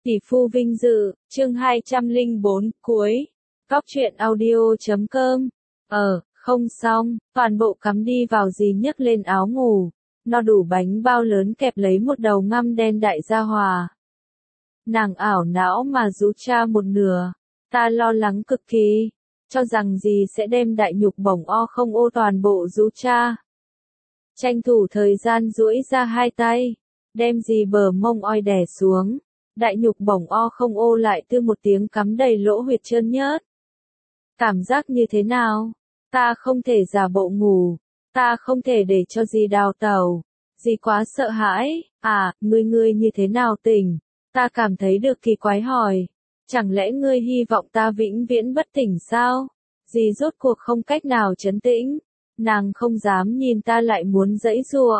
Tỷ phu vinh dự, chương 204, cuối. Góc truyện audio.com. Không xong, toàn bộ cắm đi vào dì nhấc lên áo ngủ. No đủ bánh bao lớn kẹp lấy một đầu ngăm đen đại gia hòa. Nàng ảo não mà rũ cha một nửa. Ta lo lắng cực kỳ, cho rằng dì sẽ đem đại nhục bổng o không ô toàn bộ rũ cha. Tranh thủ thời gian duỗi ra hai tay, đem dì bờ mông oi đè xuống. Đại nhục bổng o không ô lại tư một tiếng cắm đầy lỗ huyệt trơn nhớt. Cảm giác như thế nào? Ta không thể giả bộ ngủ, ta không thể để cho dì đào tẩu. Dì quá sợ hãi, ngươi như thế nào tỉnh? Ta cảm thấy được kỳ quái hỏi. Chẳng lẽ ngươi hy vọng ta vĩnh viễn bất tỉnh sao? Dì rốt cuộc không cách nào trấn tĩnh. Nàng không dám nhìn ta lại muốn giãy giụa.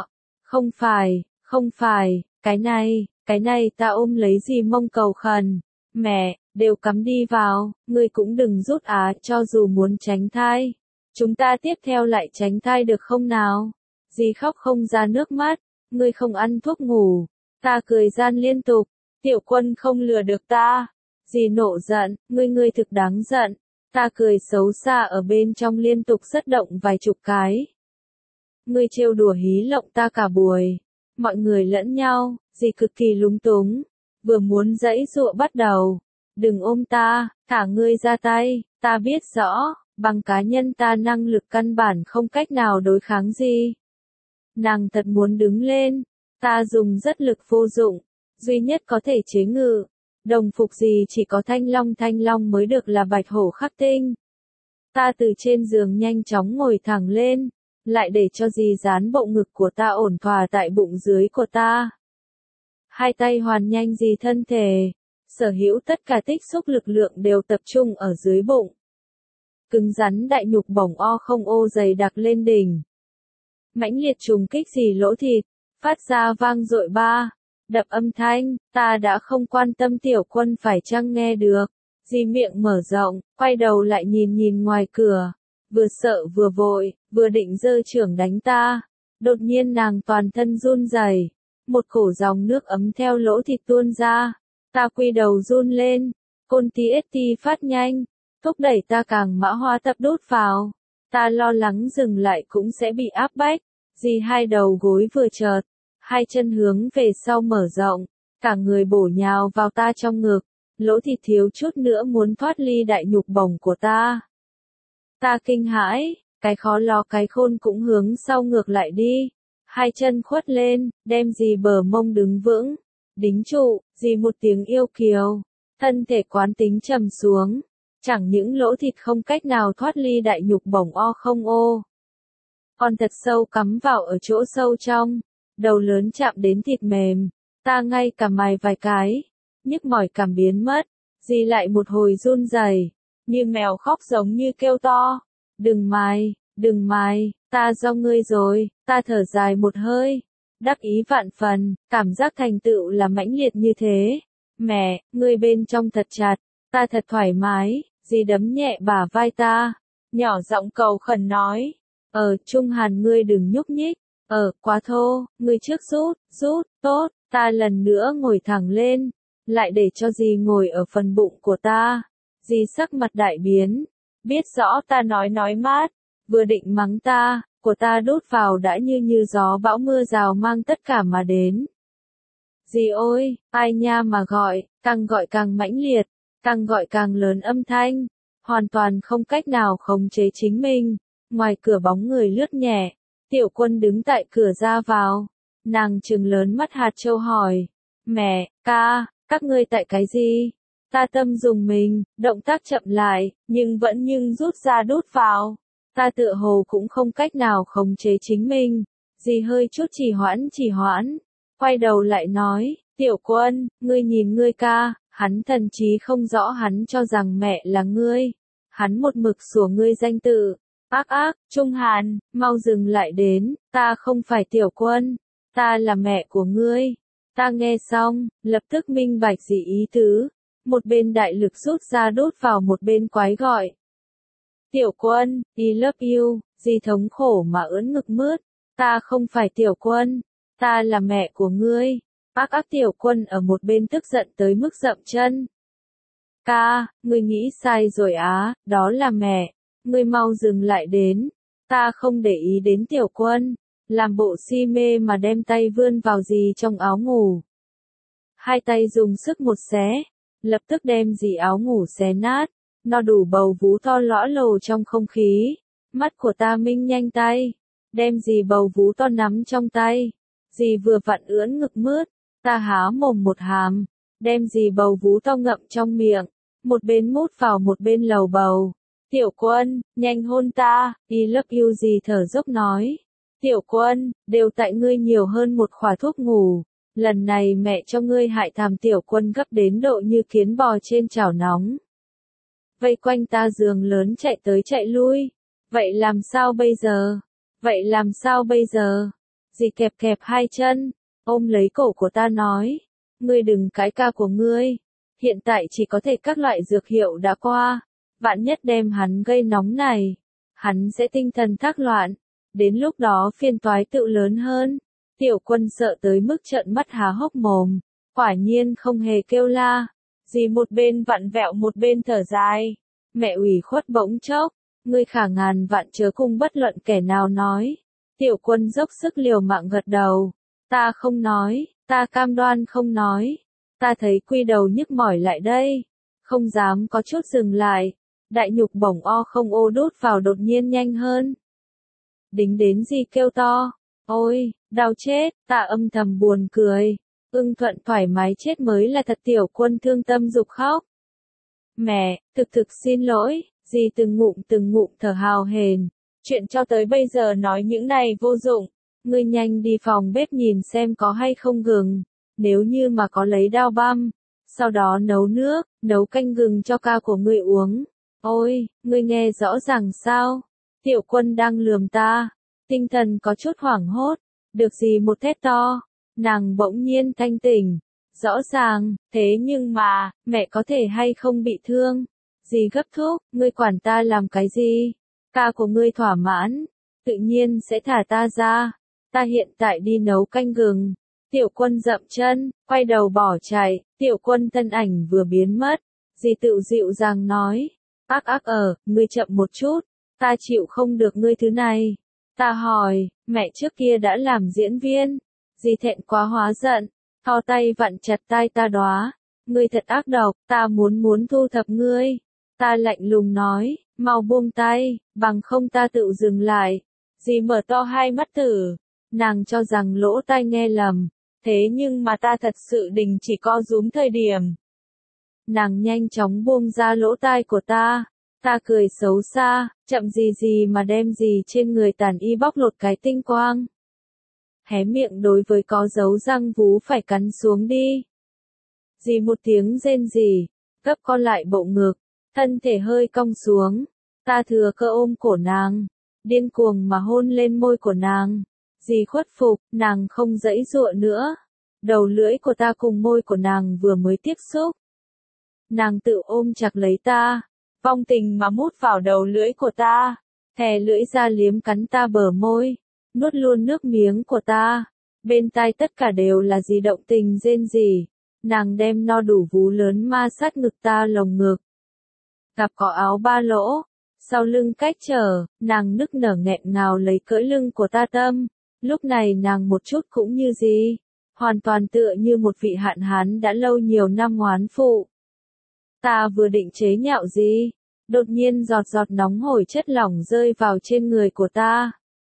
Không phải, cái này ta ôm lấy dì mông cầu khẩn. Mẹ, đều cắm đi vào, ngươi cũng đừng rút cho dù muốn tránh thai. Chúng ta tiếp theo lại tránh thai được không nào? Dì khóc không ra nước mắt, ngươi không ăn thuốc ngủ. Ta cười gian liên tục, Tiểu Quân không lừa được ta. Dì nộ giận, ngươi thực đáng giận. Ta cười xấu xa ở bên trong liên tục rất động vài chục cái. Ngươi trêu đùa hí lộng ta cả buổi. Mọi người lẫn nhau, dì cực kỳ lúng túng. Vừa muốn giãy giụa bắt đầu. Đừng ôm ta, thả ngươi ra tay, ta biết rõ, bằng cá nhân ta năng lực căn bản không cách nào đối kháng gì. Nàng thật muốn đứng lên, ta dùng rất lực vô dụng, duy nhất có thể chế ngự. Đồng phục gì chỉ có thanh long mới được là bạch hổ khắc tinh. Ta từ trên giường nhanh chóng ngồi thẳng lên, lại để cho dì dán bộ ngực của ta ổn thỏa tại bụng dưới của ta. Hai tay hoàn nhanh dì thân thể, sở hữu tất cả tích xúc lực lượng đều tập trung ở dưới bụng. Cứng rắn đại nhục bổng o không ô dày đặc lên đỉnh. Mãnh liệt trùng kích dì lỗ thịt, phát ra vang dội đập âm thanh, ta đã không quan tâm Tiểu Quân phải chăng nghe được. Dì miệng mở rộng, quay đầu lại nhìn ngoài cửa, vừa sợ vừa vội, vừa định giơ chưởng đánh ta. Đột nhiên nàng toàn thân run rẩy, một cổ dòng nước ấm theo lỗ thịt tuôn ra. Ta quy đầu run lên, côn TST phát nhanh, thúc đẩy ta càng mã hóa tập đốt vào. Ta lo lắng dừng lại cũng sẽ bị áp bách. Dì hai đầu gối vừa chợt, hai chân hướng về sau mở rộng, cả người bổ nhào vào ta trong ngực, lỗ thịt thiếu chút nữa muốn thoát ly đại nhục bổng của ta. Ta kinh hãi, cái khó lo cái khôn cũng hướng sau ngược lại đi, hai chân khuất lên, đem dì bờ mông đứng vững, đính trụ, dì một tiếng yêu kiều, thân thể quán tính trầm xuống, chẳng những lỗ thịt không cách nào thoát ly đại nhục bổng o không ô. Còn thật sâu cắm vào ở chỗ sâu trong, đầu lớn chạm đến thịt mềm, ta ngay cả mài vài cái, nhức mỏi cảm biến mất, dì lại một hồi run rẩy, như mèo khóc giống như kêu to, đừng mài, ta do ngươi rồi, ta thở dài một hơi, đắc ý vạn phần, cảm giác thành tựu là mãnh liệt như thế. Mẹ, ngươi bên trong thật chặt, ta thật thoải mái, dì đấm nhẹ bả vai ta, nhỏ giọng cầu khẩn nói. Trung Hàn ngươi đừng nhúc nhích, quá thô, ngươi trước rút, tốt, ta lần nữa ngồi thẳng lên, lại để cho dì ngồi ở phần bụng của ta. Dì sắc mặt đại biến, biết rõ ta nói mát, vừa định mắng ta, của ta đốt vào đã như gió bão mưa rào mang tất cả mà đến. Dì ôi, ai nha mà gọi càng mãnh liệt, càng gọi càng lớn âm thanh, hoàn toàn không cách nào khống chế chính mình. Ngoài cửa bóng người lướt nhẹ, Tiểu Quân đứng tại cửa ra vào, nàng trừng lớn mắt hạt châu hỏi, mẹ, ca, các ngươi tại cái gì? Ta tâm dùng mình, động tác chậm lại, nhưng vẫn rút ra đút vào, ta tựa hồ cũng không cách nào khống chế chính mình, dì hơi chút trì hoãn, quay đầu lại nói, Tiểu Quân, ngươi nhìn ngươi ca, hắn thần trí không rõ hắn cho rằng mẹ là ngươi, hắn một mực sủa ngươi danh tự. Ác, Trung Hàn, mau dừng lại đến, ta không phải Tiểu Quân, ta là mẹ của ngươi. Ta nghe xong, lập tức minh bạch gì ý tứ, một bên đại lực rút ra đốt vào một bên quái gọi. Tiểu Quân, I love you, dì thống khổ mà ưỡn ngực mướt, ta không phải Tiểu Quân, ta là mẹ của ngươi. Ác Tiểu Quân ở một bên tức giận tới mức dậm chân. Ca, ngươi nghĩ sai rồi á, đó là mẹ. Ngươi mau dừng lại đến. Ta không để ý đến Tiểu Quân. Làm bộ si mê mà đem tay vươn vào gì trong áo ngủ. Hai tay dùng sức một xé. Lập tức đem gì áo ngủ xé nát. No đủ bầu vú to lõa lồ trong không khí. Mắt của ta minh nhanh tay. Đem gì bầu vú to nắm trong tay. Dì vừa vặn ưỡn ngực mướt. Ta há mồm một hàm. Đem gì bầu vú to ngậm trong miệng. Một bên mút vào một bên lầu bầu. Tiểu Quân, nhanh hôn ta, I love you gì thở dốc nói. Tiểu Quân, đều tại ngươi nhiều hơn một khỏa thuốc ngủ. Lần này mẹ cho ngươi hại thảm. Tiểu Quân gấp đến độ như kiến bò trên chảo nóng. Vây quanh ta giường lớn chạy tới chạy lui. Vậy làm sao bây giờ? Vậy làm sao bây giờ? Dì kẹp kẹp hai chân, ôm lấy cổ của ta nói. Ngươi đừng cãi ca của ngươi. Hiện tại chỉ có thể các loại dược hiệu đã qua. Vạn nhất đem hắn gây nóng này. Hắn sẽ tinh thần thác loạn. Đến lúc đó phiền toái tự lớn hơn. Tiểu Quân sợ tới mức trợn mắt há hốc mồm. Quả nhiên không hề kêu la. Dì một bên vặn vẹo một bên thở dài. Mẹ ủy khuất bỗng chốc. Ngươi khả ngàn vạn chớ cùng bất luận kẻ nào nói. Tiểu Quân dốc sức liều mạng gật đầu. Ta không nói, ta cam đoan không nói. Ta thấy quy đầu nhức mỏi lại đây. Không dám có chút dừng lại. Đại nhục bổng o không ô đút vào đột nhiên nhanh hơn. Đính đến gì kêu to. Ôi, đau chết, ta âm thầm buồn cười. Ưng Thuận thoải mái chết mới là thật. Tiểu Quân thương tâm giục khóc. Mẹ, thực xin lỗi, dì từng ngụm thở hào hển. Chuyện cho tới bây giờ nói những này vô dụng. Ngươi nhanh đi phòng bếp nhìn xem có hay không gừng. Nếu như mà có lấy dao băm. Sau đó nấu nước, nấu canh gừng cho ca của ngươi uống. Ôi, ngươi nghe rõ ràng sao? Tiểu Quân đang lườm ta. Tinh thần có chút hoảng hốt. Được gì một thét to. Nàng bỗng nhiên thanh tỉnh. Rõ ràng, thế nhưng mà, mẹ có thể hay không bị thương? Dì gấp thúc, ngươi quản ta làm cái gì? Ca của ngươi thỏa mãn, tự nhiên sẽ thả ta ra. Ta hiện tại đi nấu canh gừng. Tiểu Quân dậm chân, quay đầu bỏ chạy. Tiểu Quân thân ảnh vừa biến mất. Dì tự dịu dàng nói. Ngươi chậm một chút. Ta chịu không được ngươi thứ này. Ta hỏi, mẹ trước kia đã làm diễn viên. Dì thẹn quá hóa giận. Thò tay vặn chặt tai ta đóa. Ngươi thật ác độc, ta muốn thu thập ngươi. Ta lạnh lùng nói, mau buông tay, bằng không ta tự dừng lại. Dì mở to hai mắt tử. Nàng cho rằng lỗ tai nghe lầm. Thế nhưng mà ta thật sự đình chỉ co rúm thời điểm. Nàng nhanh chóng buông ra lỗ tai của ta. Ta cười xấu xa, chậm gì mà đem gì trên người tàn y bóc lột cái tinh quang. Hé miệng đối với có dấu răng vú phải cắn xuống đi. Dì một tiếng rên rỉ, gấp con lại bộ ngực, thân thể hơi cong xuống. Ta thừa cơ ôm cổ nàng, điên cuồng mà hôn lên môi của nàng. Dì khuất phục, nàng không giãy giụa nữa. Đầu lưỡi của ta cùng môi của nàng vừa mới tiếp xúc. Nàng tự ôm chặt lấy ta, vong tình mà mút vào đầu lưỡi của ta, thè lưỡi ra liếm cắn ta bờ môi, nuốt luôn nước miếng của ta. Bên tai tất cả đều là dì động tình rên rỉ. Nàng đem no đủ vú lớn ma sát ngực ta lồng ngực. Gặp có áo ba lỗ, sau lưng cách trở, nàng nức nở nghẹn ngào lấy cỡi lưng của ta tâm. Lúc này nàng một chút cũng như gì, hoàn toàn tựa như một vị hạn hán đã lâu nhiều năm ngoán phụ. Ta vừa định chế nhạo gì, đột nhiên giọt giọt nóng hổi chất lỏng rơi vào trên người của ta.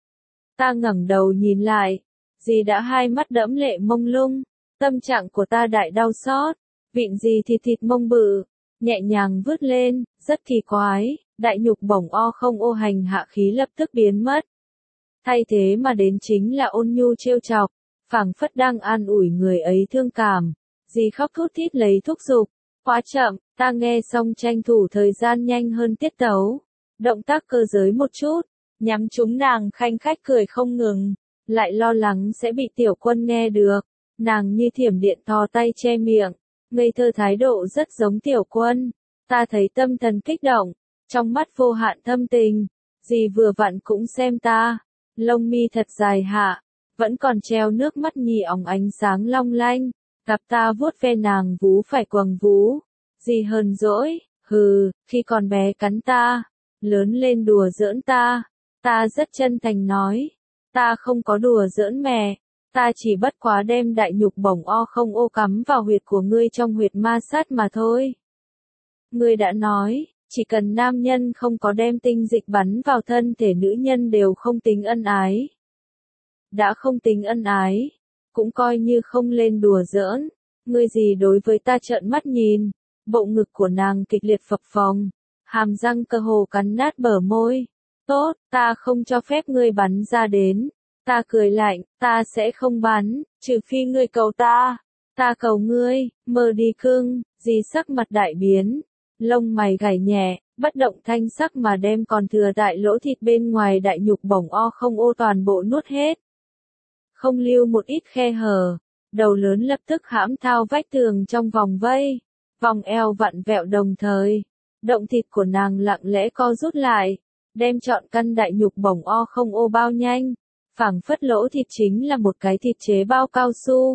Ta ngẩng đầu nhìn lại, dì đã hai mắt đẫm lệ mông lung, tâm trạng của ta đại đau xót, vịn dì thịt mông bự, nhẹ nhàng vứt lên, rất kỳ quái, đại nhục bổng o không ô hành hạ khí lập tức biến mất. Thay thế mà đến chính là ôn nhu trêu chọc, phảng phất đang an ủi người ấy thương cảm. Dì khóc thút thít lấy thúc giục, quá chậm, ta nghe xong tranh thủ thời gian nhanh hơn tiết tấu, động tác cơ giới một chút, nhắm trúng nàng khanh khách cười không ngừng, lại lo lắng sẽ bị Tiểu Quân nghe được. Nàng như thiểm điện thò tay che miệng, ngây thơ thái độ rất giống Tiểu Quân. Ta thấy tâm thần kích động, trong mắt vô hạn thâm tình. Dì vừa vặn cũng xem ta, lông mi thật dài hạ, vẫn còn treo nước mắt nhì óng ánh sáng long lanh, gặp ta vuốt ve nàng vú phải quầng vú, gì hờn dỗi, hừ, khi còn bé cắn ta, lớn lên đùa giỡn ta rất chân thành nói, ta không có đùa giỡn mẹ, ta chỉ bất quá đem đại nhục bổng o không ô cắm vào huyệt của ngươi trong huyệt ma sát mà thôi. Ngươi đã nói, chỉ cần nam nhân không có đem tinh dịch bắn vào thân thể nữ nhân đều không tính ân ái. Đã không tính ân ái, cũng coi như không lên đùa giỡn, ngươi gì đối với ta trợn mắt nhìn, bộ ngực của nàng kịch liệt phập phồng, hàm răng cơ hồ cắn nát bờ môi. Tốt, ta không cho phép ngươi bắn ra đến. Ta cười lạnh, ta sẽ không bắn, trừ phi ngươi cầu ta. Ta cầu ngươi, mơ đi cưng, gì sắc mặt đại biến. Lông mày gảy nhẹ, bất động thanh sắc mà đem còn thừa đại lỗ thịt bên ngoài đại nhục bổng o không ô toàn bộ nuốt hết. Không lưu một ít khe hở, đầu lớn lập tức hãm thao vách tường trong vòng vây, vòng eo vặn vẹo đồng thời. Động thịt của nàng lặng lẽ co rút lại, đem trọn căn đại nhục bổng o không ô bao nhanh, phảng phất lỗ thịt chính là một cái thịt chế bao cao su.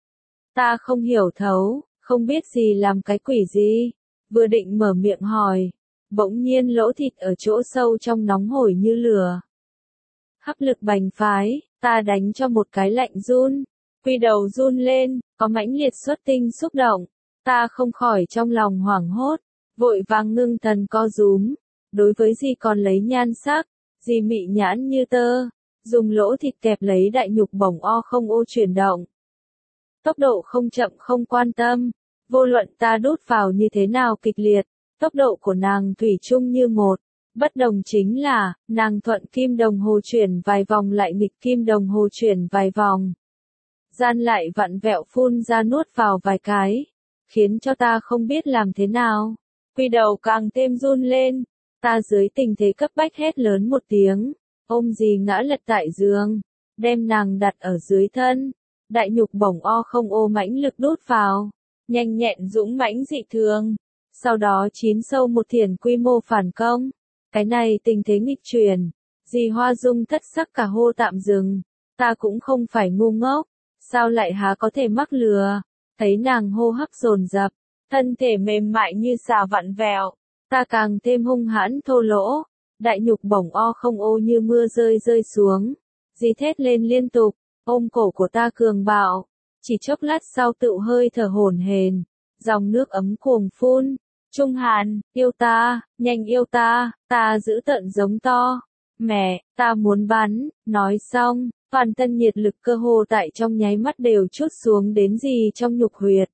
Ta không hiểu thấu, không biết gì làm cái quỷ gì, vừa định mở miệng hỏi, bỗng nhiên lỗ thịt ở chỗ sâu trong nóng hổi như lửa. Hấp lực bành phái, ta đánh cho một cái lạnh run, quy đầu run lên, có mãnh liệt xuất tinh xúc động, ta không khỏi trong lòng hoảng hốt, vội vàng ngưng thần co rúm, đối với gì còn lấy nhan sắc, gì mị nhãn như tơ, dùng lỗ thịt kẹp lấy đại nhục bổng o không ô chuyển động. Tốc độ không chậm không quan tâm, vô luận ta đút vào như thế nào kịch liệt, tốc độ của nàng thủy chung như một. Bất đồng chính là, nàng thuận kim đồng hồ chuyển vài vòng lại nghịch kim đồng hồ chuyển vài vòng. Gian lại vặn vẹo phun ra nuốt vào vài cái, khiến cho ta không biết làm thế nào. Quy đầu càng thêm run lên, ta dưới tình thế cấp bách hét lớn một tiếng, ôm dì ngã lật tại giường, đem nàng đặt ở dưới thân, đại nhục bổng o không ô mãnh lực đút vào, nhanh nhẹn dũng mãnh dị thường, sau đó chín sâu một thiền quy mô phản công. Cái này tình thế nghịch chuyển, dì Hoa Dung thất sắc cả hô tạm dừng, ta cũng không phải ngu ngốc, sao lại há có thể mắc lừa, thấy nàng hô hấp dồn dập, thân thể mềm mại như xào vặn vẹo, ta càng thêm hung hãn thô lỗ, đại nhục bổng o không ô như mưa rơi rơi xuống, dì thét lên liên tục, ôm cổ của ta cường bạo, chỉ chốc lát sau tựu hơi thở hổn hển, dòng nước ấm cuồng phun. Trung Hàn, yêu ta, nhanh yêu ta giữ tợn giống to. Mẹ, ta muốn bắn, nói xong, toàn thân nhiệt lực cơ hồ tại trong nháy mắt đều trút xuống đến gì trong nhục huyệt.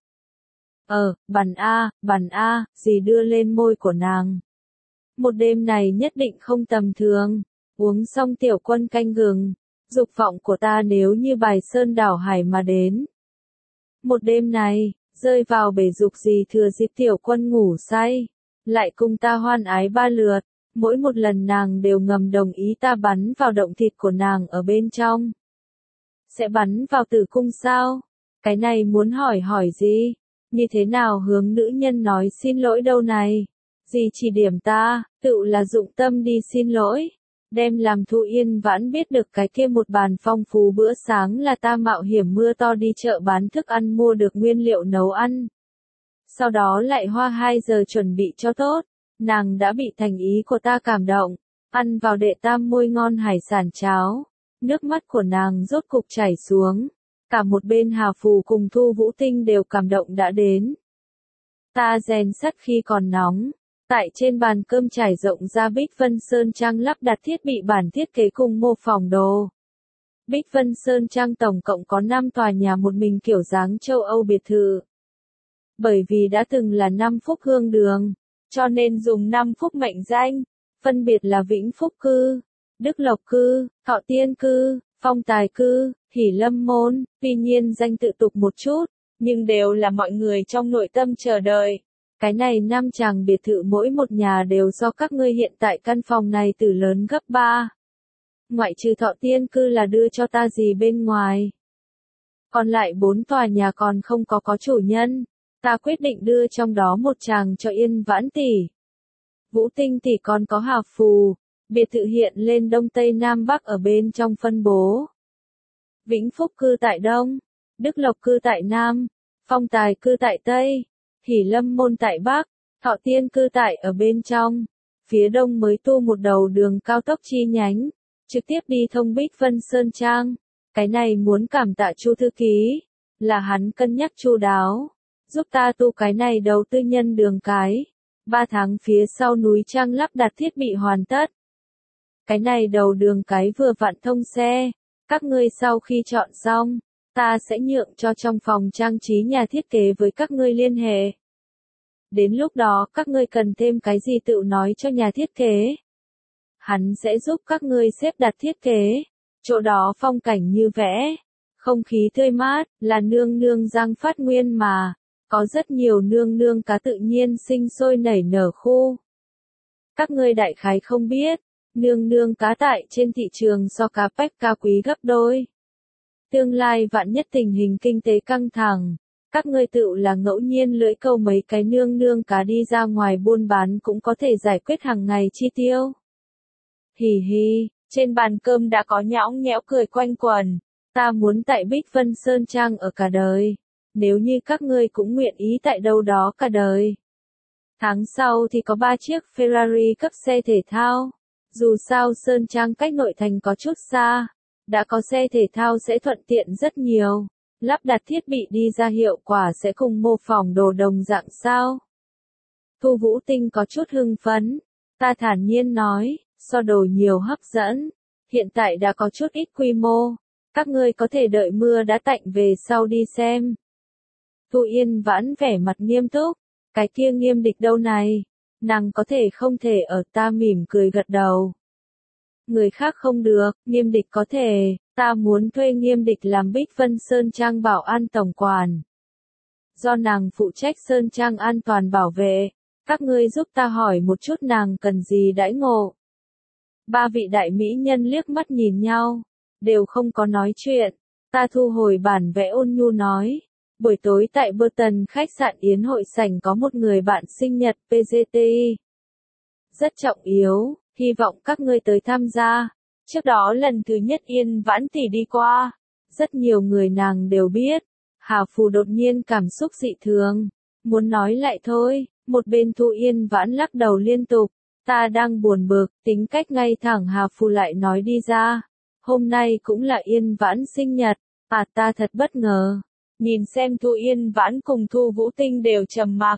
Bắn a, gì đưa lên môi của nàng. Một đêm này nhất định không tầm thường, uống xong tiểu quân canh gừng, dục vọng của ta nếu như bài sơn đảo hải mà đến. Một đêm này, rơi vào bể dục gì thừa dịp tiểu quân ngủ say, lại cùng ta hoan ái ba lượt, mỗi một lần nàng đều ngầm đồng ý ta bắn vào động thịt của nàng ở bên trong. Sẽ bắn vào tử cung sao? Cái này muốn hỏi gì? Như thế nào hướng nữ nhân nói xin lỗi đâu này? Dì chỉ điểm ta, tự là dụng tâm đi xin lỗi. Đem làm Thu Yên Vãn biết được cái kia một bàn phong phú bữa sáng là ta mạo hiểm mưa to đi chợ bán thức ăn mua được nguyên liệu nấu ăn. Sau đó lại hoa 2 giờ chuẩn bị cho tốt, nàng đã bị thành ý của ta cảm động, ăn vào đệ tam môi ngon hải sản cháo, nước mắt của nàng rốt cục chảy xuống, cả một bên Hà Phù cùng Thu Vũ Tinh đều cảm động đã đến. Ta rèn sắt khi còn nóng. Tại trên bàn cơm trải rộng ra Bích Vân Sơn Trang lắp đặt thiết bị bản thiết kế cùng mô phỏng đồ. Bích Vân Sơn Trang tổng cộng có 5 tòa nhà một mình kiểu dáng châu Âu biệt thự. Bởi vì đã từng là 5 phúc hương đường, cho nên dùng 5 phúc mệnh danh, phân biệt là Vĩnh Phúc Cư, Đức Lộc Cư, Thọ Tiên Cư, Phong Tài Cư, Hỷ Lâm Môn, tuy nhiên danh tự tục một chút, nhưng đều là mọi người trong nội tâm chờ đợi. Cái này 5 chàng biệt thự mỗi một nhà đều do các ngươi hiện tại căn phòng này từ lớn gấp 3. Ngoại trừ Thọ Tiên Cư là đưa cho ta gì bên ngoài. Còn lại 4 tòa nhà còn không có chủ nhân. Ta quyết định đưa trong đó một chàng cho Yên Vãn tỷ. Vũ Tinh tỷ còn có Hà Phù. Biệt thự hiện lên Đông Tây Nam Bắc ở bên trong phân bố. Vĩnh Phúc cư tại Đông, Đức Lộc cư tại Nam, Phong Tài cư tại Tây, Hỷ Lâm Môn tại Bắc, Thọ Tiên cư tại ở bên trong. Phía Đông mới tu một đầu đường cao tốc chi nhánh, trực tiếp đi thông Bích Vân Sơn Trang. Cái này muốn cảm tạ Chu thư ký, là hắn cân nhắc chu đáo, giúp ta tu cái này đầu tư nhân đường cái. 3 tháng phía sau núi Trang lắp đặt thiết bị hoàn tất. Cái này đầu đường cái vừa vặn thông xe, các ngươi sau khi chọn xong, ta sẽ nhượng cho trong phòng trang trí nhà thiết kế với các ngươi liên hệ. Đến lúc đó các ngươi cần thêm cái gì tự nói cho nhà thiết kế. Hắn sẽ giúp các ngươi xếp đặt thiết kế, chỗ đó phong cảnh như vẽ, không khí tươi mát, là nương nương Giang Phát Nguyên mà, có rất nhiều nương nương cá tự nhiên sinh sôi nảy nở khu. Các ngươi đại khái không biết, nương nương cá tại trên thị trường so cá pách cao quý gấp đôi. Tương lai vạn nhất tình hình kinh tế căng thẳng, các ngươi tự là ngẫu nhiên lưỡi câu mấy cái nương nương cá đi ra ngoài buôn bán cũng có thể giải quyết hàng ngày chi tiêu. Hì hì, trên bàn cơm đã có nhõng nhẽo cười quanh quẩn, ta muốn tại Bích Vân Sơn Trang ở cả đời, nếu như các ngươi cũng nguyện ý tại đâu đó cả đời. Tháng sau thì có 3 chiếc Ferrari cấp xe thể thao, dù sao Sơn Trang cách nội thành có chút xa, đã có xe thể thao sẽ thuận tiện rất nhiều, lắp đặt thiết bị đi ra hiệu quả sẽ cùng mô phỏng đồ đồng dạng sao. Thu Vũ Tinh có chút hưng phấn, ta thản nhiên nói, so đồ nhiều hấp dẫn, hiện tại đã có chút ít quy mô, các ngươi có thể đợi mưa đã tạnh về sau đi xem. Thu Yên Vãn vẻ mặt nghiêm túc, cái kia Nghiêm Địch đâu này, nàng có thể không thể ở, ta mỉm cười gật đầu. Người khác không được, Nghiêm Địch có thể, ta muốn thuê Nghiêm Địch làm Bích Vân Sơn Trang bảo an tổng quản. Do nàng phụ trách Sơn Trang an toàn bảo vệ, các ngươi giúp ta hỏi một chút nàng cần gì đãi ngộ. 3 vị đại mỹ nhân liếc mắt nhìn nhau, đều không có nói chuyện, ta thu hồi bản vẽ ôn nhu nói. Buổi tối tại Burton khách sạn yến hội sảnh có một người bạn sinh nhật PGTI. Rất trọng yếu, hy vọng các ngươi tới tham gia. Trước đó lần thứ nhất Yên Vãn tỷ đi qua, rất nhiều người nàng đều biết. Hà Phù đột nhiên cảm xúc dị thường, muốn nói lại thôi, một bên Thu Yên Vãn lắc đầu liên tục. Ta đang buồn bực, tính cách ngay thẳng Hà Phù lại nói đi ra. Hôm nay cũng là Yên Vãn sinh nhật, ta thật bất ngờ. Nhìn xem Thu Yên Vãn cùng Thu Vũ Tinh đều trầm mặc.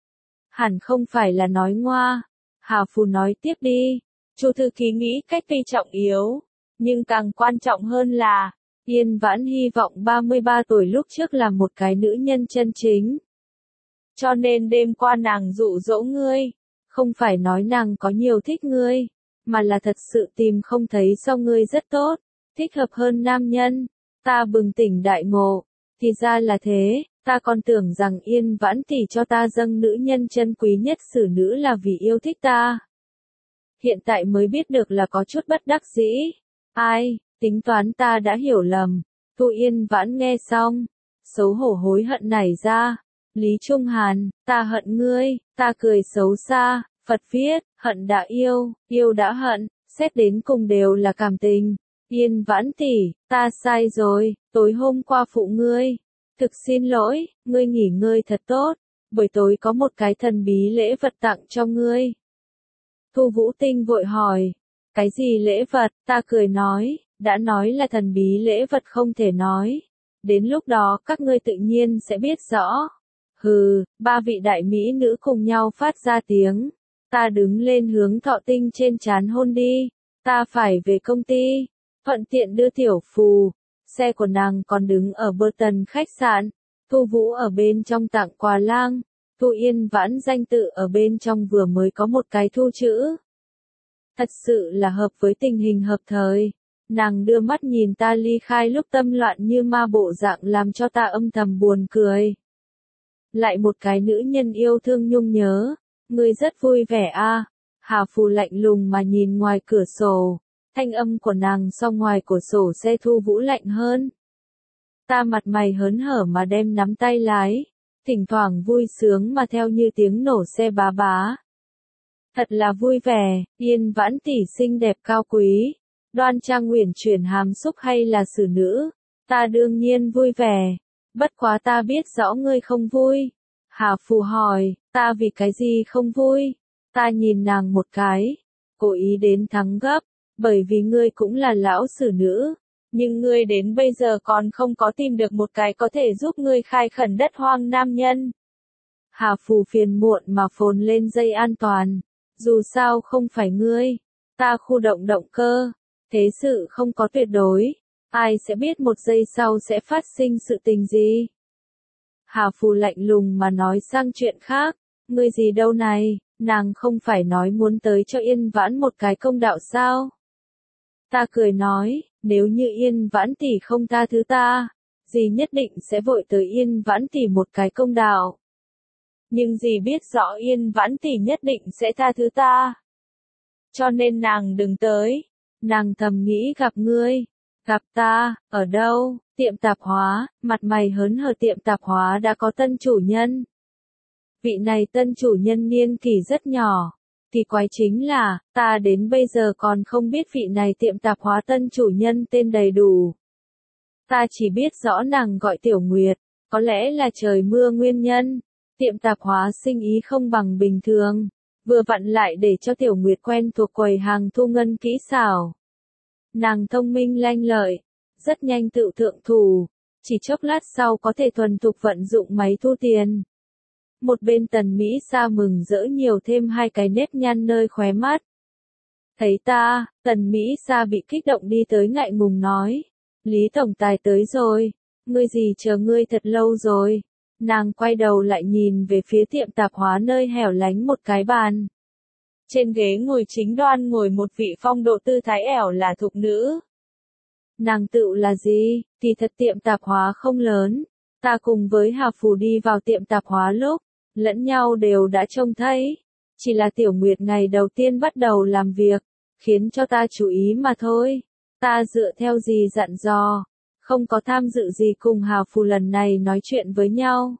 Hẳn không phải là nói ngoa. Hà Phù nói tiếp đi. Chu thư ký nghĩ cách tuy trọng yếu, nhưng càng quan trọng hơn là, Yên Vãn hy vọng 33 tuổi lúc trước là một cái nữ nhân chân chính. Cho nên đêm qua nàng dụ dỗ ngươi, không phải nói nàng có nhiều thích ngươi, mà là thật sự tìm không thấy sao ngươi rất tốt, thích hợp hơn nam nhân. Ta bừng tỉnh đại ngộ. Thì ra là thế, ta còn tưởng rằng Yên Vãn tỷ cho ta dâng nữ nhân chân quý nhất xử nữ là vì yêu thích ta. Hiện tại mới biết được là có chút bất đắc dĩ. Ai, tính toán ta đã hiểu lầm. Thu Yên Vãn nghe xong, xấu hổ hối hận nảy ra. Lý Trung Hàn, ta hận ngươi, ta cười xấu xa, Phật viết, hận đã yêu đã hận, xét đến cùng đều là cảm tình. Yên Vãn tỷ, ta sai rồi, tối hôm qua phụ ngươi. Thực xin lỗi, ngươi nghỉ ngơi thật tốt, buổi tối có một cái thần bí lễ vật tặng cho ngươi. Thu Vũ Tinh vội hỏi, cái gì lễ vật, ta cười nói, đã nói là thần bí lễ vật không thể nói. Đến lúc đó các ngươi tự nhiên sẽ biết rõ. Hừ, 3 vị đại mỹ nữ cùng nhau phát ra tiếng. Ta đứng lên hướng Thọ Tinh trên trán hôn đi, ta phải về công ty. Thuận tiện đưa Tiểu Phù, xe của nàng còn đứng ở Burton khách sạn, Thu Vũ ở bên trong tặng quà lang, Thu Yên Vãn danh tự ở bên trong vừa mới có một cái thu chữ. Thật sự là hợp với tình hình hợp thời, nàng đưa mắt nhìn ta ly khai lúc tâm loạn như ma bộ dạng làm cho ta âm thầm buồn cười. Lại một cái nữ nhân yêu thương nhung nhớ, ngươi rất vui vẻ a. Hà Phù lạnh lùng mà nhìn ngoài cửa sổ. Thanh âm của nàng so ngoài cửa sổ xe Thu Vũ lạnh hơn. Ta mặt mày hớn hở mà đem nắm tay lái, thỉnh thoảng vui sướng mà theo như tiếng nổ xe bá bá. Thật là vui vẻ, Yên Vãn tỷ xinh đẹp cao quý, đoan trang uyển chuyển hàm xúc hay là xử nữ, Ta đương nhiên vui vẻ. Bất quá ta biết rõ ngươi không vui. Hà Phù hỏi, ta vì cái gì không vui? Ta nhìn nàng một cái, cố ý đến thắng gấp, bởi vì ngươi cũng là lão sử nữ, nhưng ngươi đến bây giờ còn không có tìm được một cái có thể giúp ngươi khai khẩn đất hoang nam nhân. Hà Phù phiền muộn mà phồn lên dây an toàn, dù sao không phải ngươi, ta khu động động cơ, thế sự không có tuyệt đối, ai sẽ biết một giây sau sẽ phát sinh sự tình gì. Hà Phù lạnh lùng mà nói sang chuyện khác, ngươi gì đâu này, nàng không phải nói muốn tới cho Yên Vãn một cái công đạo sao? Ta cười nói, nếu như Yên Vãn tỷ không tha thứ ta, dì nhất định sẽ vội tới Yên Vãn tỷ một cái công đạo. Nhưng dì biết rõ Yên Vãn tỷ nhất định sẽ tha thứ ta. Cho nên nàng đừng tới. Nàng thầm nghĩ gặp ngươi. Gặp ta, ở đâu? Tiệm tạp hóa, mặt mày hớn hở tiệm tạp hóa đã có tân chủ nhân. Vị này tân chủ nhân niên kỷ rất nhỏ. Kỳ quái chính là, ta đến bây giờ còn không biết vị này tiệm tạp hóa tân chủ nhân tên đầy đủ. Ta chỉ biết rõ nàng gọi Tiểu Nguyệt, có lẽ là trời mưa nguyên nhân. Tiệm tạp hóa sinh ý không bằng bình thường, vừa vặn lại để cho Tiểu Nguyệt quen thuộc quầy hàng thu ngân kỹ xảo. Nàng thông minh lanh lợi, rất nhanh tự thượng thủ, chỉ chốc lát sau có thể thuần thục vận dụng máy thu tiền. Một bên Tần Mỹ Sa mừng rỡ nhiều thêm hai cái nếp nhăn nơi khóe mắt. Thấy ta, Tần Mỹ Sa bị kích động đi tới ngại ngùng nói, Lý Tổng Tài tới rồi, ngươi gì chờ ngươi thật lâu rồi. Nàng quay đầu lại nhìn về phía tiệm tạp hóa nơi hẻo lánh một cái bàn. Trên ghế ngồi chính đoan ngồi một vị phong độ tư thái ẻo là thục nữ. Nàng tự là gì, thì thật tiệm tạp hóa không lớn. Ta cùng với Hà Phù đi vào tiệm tạp hóa lúc, lẫn nhau đều đã trông thấy. Chỉ là Tiểu Nguyệt ngày đầu tiên bắt đầu làm việc, khiến cho ta chú ý mà thôi. Ta dựa theo gì dặn dò, không có tham dự gì cùng Hà Phù lần này nói chuyện với nhau.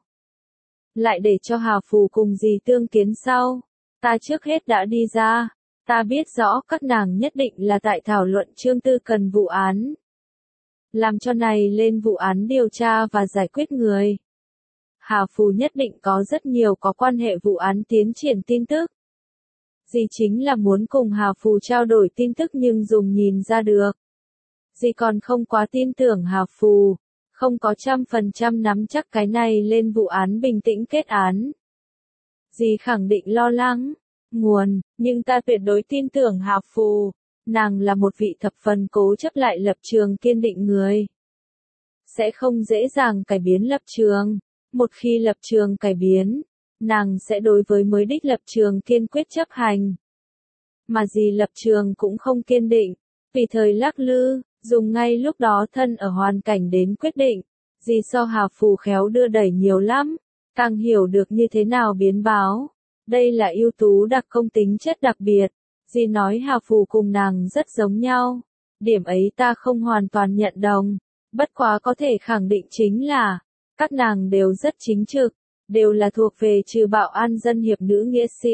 Lại để cho Hà Phù cùng gì tương kiến sau. Ta trước hết đã đi ra, ta biết rõ các nàng nhất định là tại thảo luận Trương Tư Cần vụ án. Làm cho này lên vụ án điều tra và giải quyết người. Hà Phù nhất định có rất nhiều có quan hệ vụ án tiến triển tin tức. Dì chính là muốn cùng Hà Phù trao đổi tin tức nhưng dùng nhìn ra được. Dì còn không quá tin tưởng Hà Phù, không có 100% nắm chắc cái này lên vụ án bình tĩnh kết án. Dì khẳng định lo lắng, nguồn, nhưng ta tuyệt đối tin tưởng Hà Phù, nàng là một vị thập phần cố chấp lại lập trường kiên định người. Sẽ không dễ dàng cải biến lập trường, một khi lập trường cải biến, nàng sẽ đối với mới đích lập trường kiên quyết chấp hành. Mà dì lập trường cũng không kiên định, vì thời lắc lư, dùng ngay lúc đó thân ở hoàn cảnh đến quyết định, dì so Hà Phù khéo đưa đẩy nhiều lắm, càng hiểu được như thế nào biến báo. Đây là ưu tú đặc công tính chất đặc biệt, dì nói Hà Phù cùng nàng rất giống nhau, điểm ấy ta không hoàn toàn nhận đồng, bất quá có thể khẳng định chính là, các nàng đều rất chính trực, đều là thuộc về trừ bạo an dân hiệp nữ nghĩa sĩ.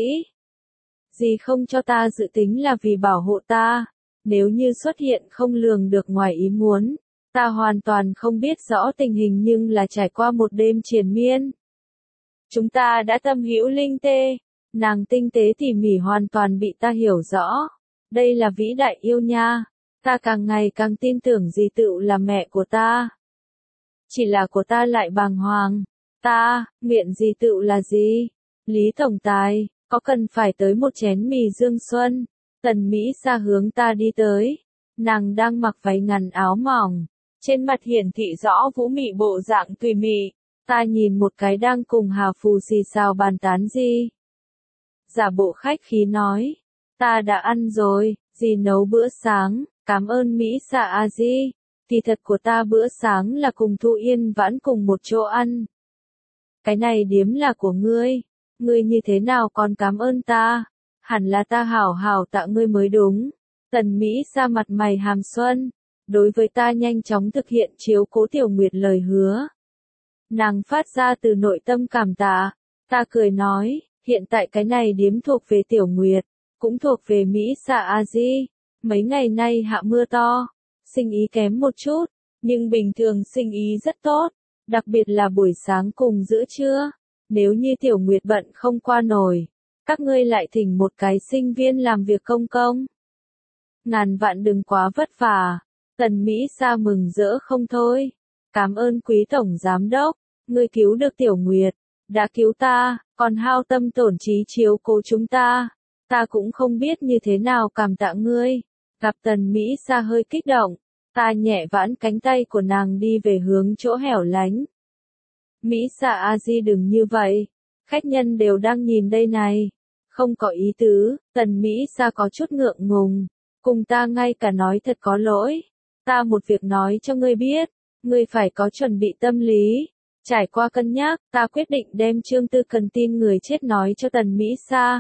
Dì không cho ta dự tính là vì bảo hộ ta, nếu như xuất hiện không lường được ngoài ý muốn, ta hoàn toàn không biết rõ tình hình nhưng là trải qua một đêm triền miên. Chúng ta đã tâm hữu linh tê, nàng tinh tế tỉ mỉ hoàn toàn bị ta hiểu rõ. Đây là vĩ đại yêu nha, ta càng ngày càng tin tưởng dì tựu là mẹ của ta. Chỉ là của ta lại bàng hoàng, ta, miệng dì tựu là gì? Lý Tổng Tài, có cần phải tới một chén mì dương xuân? Tần Mỹ Sa hướng ta đi tới, nàng đang mặc váy ngắn áo mỏng, trên mặt hiển thị rõ vũ mị bộ dạng tùy mị. Ta nhìn một cái đang cùng Hà Phù xì xào bàn tán gì. Giả bộ khách khí nói, ta đã ăn rồi, dì nấu bữa sáng, cảm ơn Mỹ Sa a di. Thì thật của ta bữa sáng là cùng Thu Yên Vãn cùng một chỗ ăn. Cái này điếm là của ngươi như thế nào còn cảm ơn ta? Hẳn là ta hảo hảo tạ ngươi mới đúng. Tần Mỹ Sa mặt mày hàm xuân, đối với ta nhanh chóng thực hiện chiếu cố Tiểu Nguyệt lời hứa. Nàng phát ra từ nội tâm cảm tạ, ta cười nói, hiện tại cái này điếm thuộc về Tiểu Nguyệt, cũng thuộc về Mỹ Sa a di. Mấy ngày nay hạ mưa to, sinh ý kém một chút, Nhưng bình thường sinh ý rất tốt, đặc biệt là buổi sáng cùng giữa trưa. Nếu như Tiểu Nguyệt bận không qua nổi, các ngươi lại thỉnh một cái sinh viên làm việc công công. Ngàn vạn đừng quá vất vả. Tần Mỹ Sa mừng rỡ không thôi. Cảm ơn quý tổng giám đốc, ngươi cứu được Tiểu Nguyệt, đã cứu ta, còn hao tâm tổn trí chiếu cố chúng ta. Ta cũng không biết như thế nào cảm tạ ngươi. Gặp Tần Mỹ Sa hơi kích động, ta nhẹ vãn cánh tay của nàng đi về hướng chỗ hẻo lánh. Mỹ Sa a di đừng như vậy, khách nhân đều đang nhìn đây này. Không có ý tứ, Tần Mỹ Sa có chút ngượng ngùng, cùng ta ngay cả nói thật có lỗi. Ta một việc nói cho ngươi biết, ngươi phải có chuẩn bị tâm lý. Trải qua cân nhắc, ta quyết định đem Trương Tư Cần tin người chết nói cho Tần Mỹ Sa.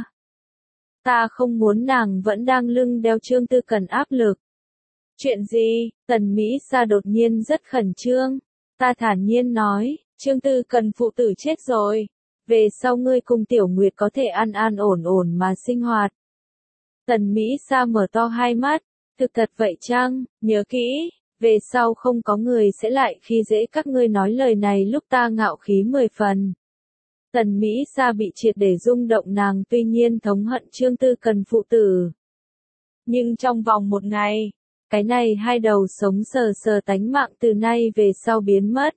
Ta không muốn nàng vẫn đang lưng đeo Trương Tư Cần áp lực. Chuyện gì? Tần Mỹ Sa đột nhiên rất khẩn trương. Ta thản nhiên nói, Trương Tư Cần phụ tử chết rồi. Về sau ngươi cùng Tiểu Nguyệt có thể an an ổn ổn mà sinh hoạt. Tần Mỹ Sa mở to hai mắt. Thực thật vậy chăng? Nhớ kỹ, về sau không có người sẽ lại khi dễ các ngươi nói lời này lúc ta ngạo khí 10 phần. Tần Mỹ Sa bị triệt để rung động, nàng tuy nhiên thống hận Trương Tư Cần phụ tử. Nhưng trong vòng một ngày, cái này hai đầu sống sờ sờ tánh mạng từ nay về sau biến mất.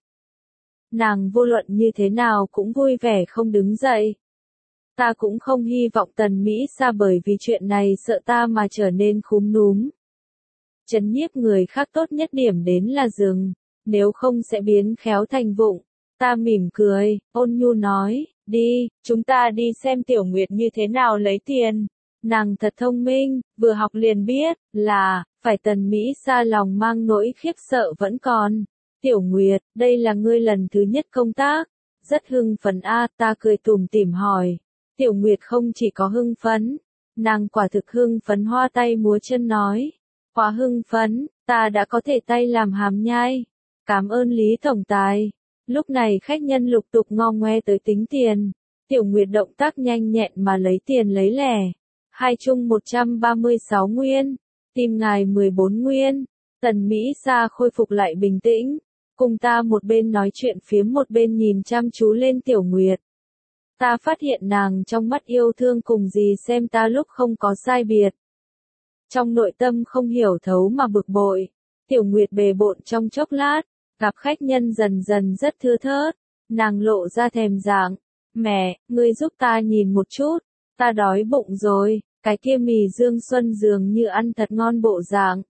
Nàng vô luận như thế nào cũng vui vẻ không đứng dậy. Ta cũng không hy vọng Tần Mỹ Sa bởi vì chuyện này sợ ta mà trở nên khúm núm. Trấn nhiếp người khác tốt nhất điểm đến là dừng, nếu không sẽ biến khéo thành vụng. Ta mỉm cười, ôn nhu nói, đi, chúng ta đi xem Tiểu Nguyệt như thế nào lấy tiền. Nàng thật thông minh, vừa học liền biết, là, phải. Tần Mỹ Sa lòng mang nỗi khiếp sợ vẫn còn. Tiểu Nguyệt, đây là ngươi lần thứ nhất công tác. Rất hưng phấn a, ta cười tủm tỉm hỏi. Tiểu Nguyệt không chỉ có hưng phấn, nàng quả thực hưng phấn hoa tay múa chân nói. Quá hưng phấn, ta đã có thể tay làm hàm nhai. Cảm ơn Lý Tổng Tài. Lúc này khách nhân lục tục ngo ngoe tới tính tiền. Tiểu Nguyệt động tác nhanh nhẹn mà lấy tiền lấy lẻ. Hai chung 136 nguyên. Tìm ngài 14 nguyên. Tần Mỹ Sa khôi phục lại bình tĩnh. Cùng ta một bên nói chuyện phiếm một bên nhìn chăm chú lên Tiểu Nguyệt. Ta phát hiện nàng trong mắt yêu thương cùng gì xem ta lúc không có sai biệt. Trong nội tâm không hiểu thấu mà bực bội. Tiểu Nguyệt bề bộn trong chốc lát. Gặp khách nhân dần dần rất thưa thớt. Nàng lộ ra thèm dạng. Mẹ, ngươi giúp ta nhìn một chút. Ta đói bụng rồi. Cái kia mì Dương Xuân dường như ăn thật ngon bộ dạng.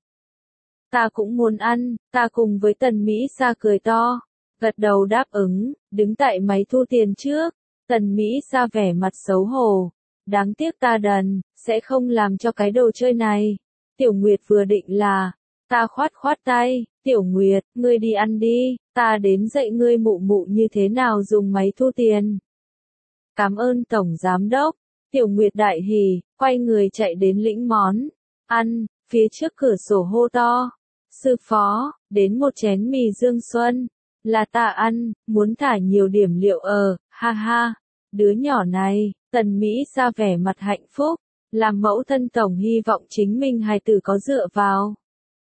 Ta cũng muốn ăn. Ta cùng với Tần Mỹ Sa cười to. Gật đầu đáp ứng. Đứng tại máy thu tiền trước. Tần Mỹ Sa vẻ mặt xấu hổ. Đáng tiếc ta đần. Sẽ không làm cho cái đồ chơi này. Tiểu Nguyệt vừa định là. Ta khoát khoát tay. Tiểu Nguyệt, ngươi đi ăn đi. Ta đến dạy ngươi mụ mụ như thế nào dùng máy thu tiền. Cảm ơn Tổng Giám Đốc. Tiểu Nguyệt đại hỉ, quay người chạy đến lĩnh món. Ăn, phía trước cửa sổ hô to. Sư phó, đến một chén mì Dương Xuân. Là ta ăn, muốn thả nhiều điểm liệu ha ha. Đứa nhỏ này, Tần Mỹ Sa vẻ mặt hạnh phúc. Làm mẫu thân Tổng hy vọng chính mình hài tử có dựa vào.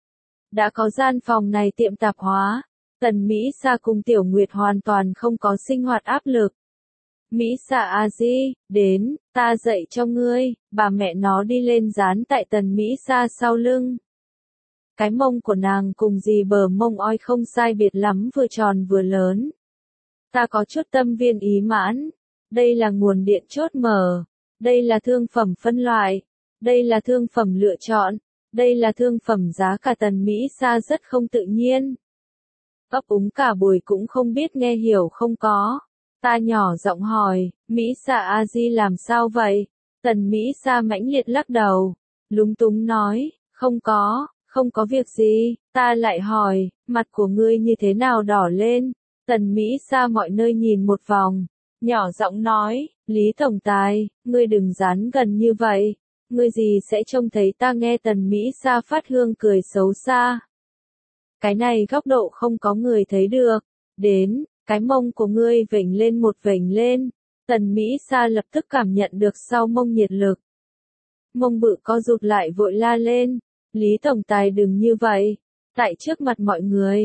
Đã có gian phòng này tiệm tạp hóa. Tần Mỹ Sa cùng Tiểu Nguyệt hoàn toàn không có sinh hoạt áp lực. Mỹ Sa a di, đến, ta dạy cho ngươi. Bà mẹ nó đi lên dán tại Tần Mỹ Sa sau lưng. Cái mông của nàng cùng dì bờ mông oi không sai biệt lắm, vừa tròn vừa lớn. Ta có chút tâm viên ý mãn. Đây là nguồn điện chốt mở. Đây là thương phẩm phân loại. Đây là thương phẩm lựa chọn. Đây là thương phẩm giá cả. Tần Mỹ Sa rất không tự nhiên. Ấp úng cả buổi cũng không biết nghe hiểu không có. Ta nhỏ giọng hỏi, Mỹ Sa a di làm sao vậy? Tần Mỹ Sa mãnh liệt lắc đầu. Lúng túng nói, không có việc gì. Ta lại hỏi, mặt của ngươi như thế nào đỏ lên? Tần Mỹ Sa mọi nơi nhìn một vòng. Nhỏ giọng nói, Lý Tổng Tài, ngươi đừng dán gần như vậy. Ngươi gì sẽ trông thấy ta. Nghe Tần Mỹ Sa phát hương cười xấu xa. Cái này góc độ không có người thấy được. Đến, cái mông của ngươi vểnh lên một vểnh lên. Tần Mỹ Sa lập tức cảm nhận được sau mông nhiệt lực. Mông bự co rụt lại vội la lên. Lý Tổng Tài đừng như vậy. Tại trước mặt mọi người.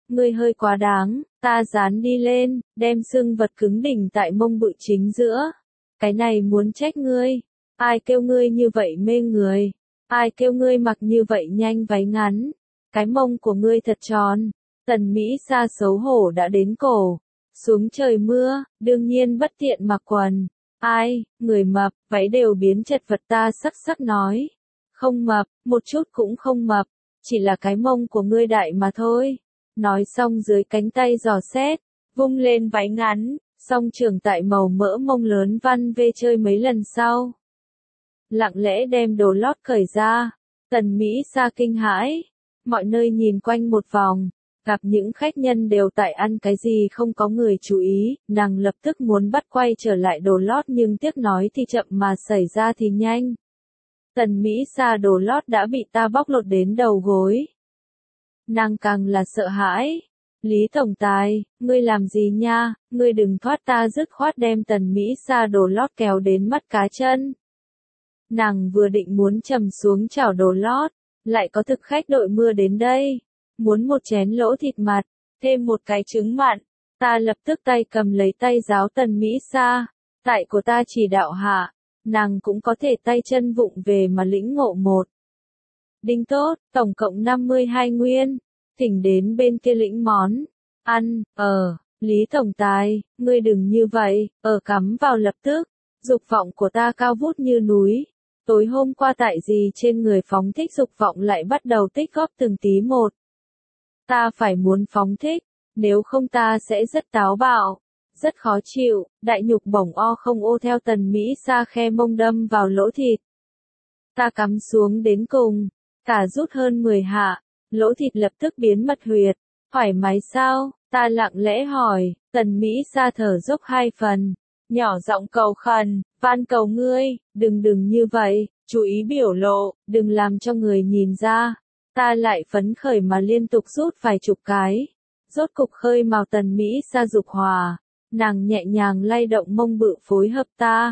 ngươi hơi quá đáng, ta dán đi lên, đem xương vật cứng đỉnh tại mông bự chính giữa. Cái này muốn trách ngươi, ai kêu ngươi như vậy mê người, ai kêu ngươi mặc như vậy nhanh váy ngắn, cái mông của ngươi thật tròn. Tần Mỹ Sa xấu hổ đã đến cổ, xuống trời mưa, đương nhiên bất tiện mặc quần. Ai, người mập, váy đều biến chật vật ta sắc sắc nói. Không mập, một chút cũng không mập, chỉ là cái mông của ngươi đại mà thôi. Nói xong dưới cánh tay giò xét, vung lên váy ngắn, song trường tại màu mỡ mông lớn văn vê chơi mấy lần sau. Lặng lẽ đem đồ lót cởi ra, Tần Mỹ Sa kinh hãi, mọi nơi nhìn quanh một vòng. Gặp những khách nhân đều tại ăn cái gì không có người chú ý, nàng lập tức muốn bắt quay trở lại đồ lót nhưng tiếc nói thì chậm mà xảy ra thì nhanh. Tần Mỹ Sa đồ lót đã bị ta bóc lột đến đầu gối. Nàng càng là sợ hãi. Lý Tổng Tài, ngươi làm gì nha, ngươi đừng thoát ta dứt khoát đem Tần Mỹ Sa đồ lót kéo đến mắt cá chân. Nàng vừa định muốn trầm xuống chảo đồ lót, lại có thực khách đội mưa đến đây. Muốn một chén lỗ thịt mặt, thêm một cái trứng mặn, ta lập tức tay cầm lấy tay giáo Tần Mỹ Sa, tại của ta chỉ đạo hạ, nàng cũng có thể tay chân vụng về mà lĩnh ngộ một. Đinh tốt, tổng cộng 52 nguyên, thỉnh đến bên kia lĩnh món, ăn, Lý Tổng Tài, ngươi đừng như vậy, cắm vào lập tức, dục vọng của ta cao vút như núi. Tối hôm qua tại gì trên người phóng thích dục vọng lại bắt đầu tích góp từng tí một. Ta phải muốn phóng thích, nếu không ta sẽ rất táo bạo, rất khó chịu, đại nhục bổng o không ô theo Tần Mỹ Sa khe mông đâm vào lỗ thịt. Ta cắm xuống đến cùng, cả rút hơn 10 hạ, lỗ thịt lập tức biến mật huyệt, thoải mái sao, ta lặng lẽ hỏi, Tần Mỹ Sa thở dốc 2 phần, nhỏ giọng cầu khẩn, van cầu ngươi, đừng như vậy, chú ý biểu lộ, đừng làm cho người nhìn ra. Ta lại phấn khởi mà liên tục rút vài chục cái. Rốt cục khơi mào Tần Mỹ Sa dục hòa. Nàng nhẹ nhàng lay động mông bự phối hợp ta.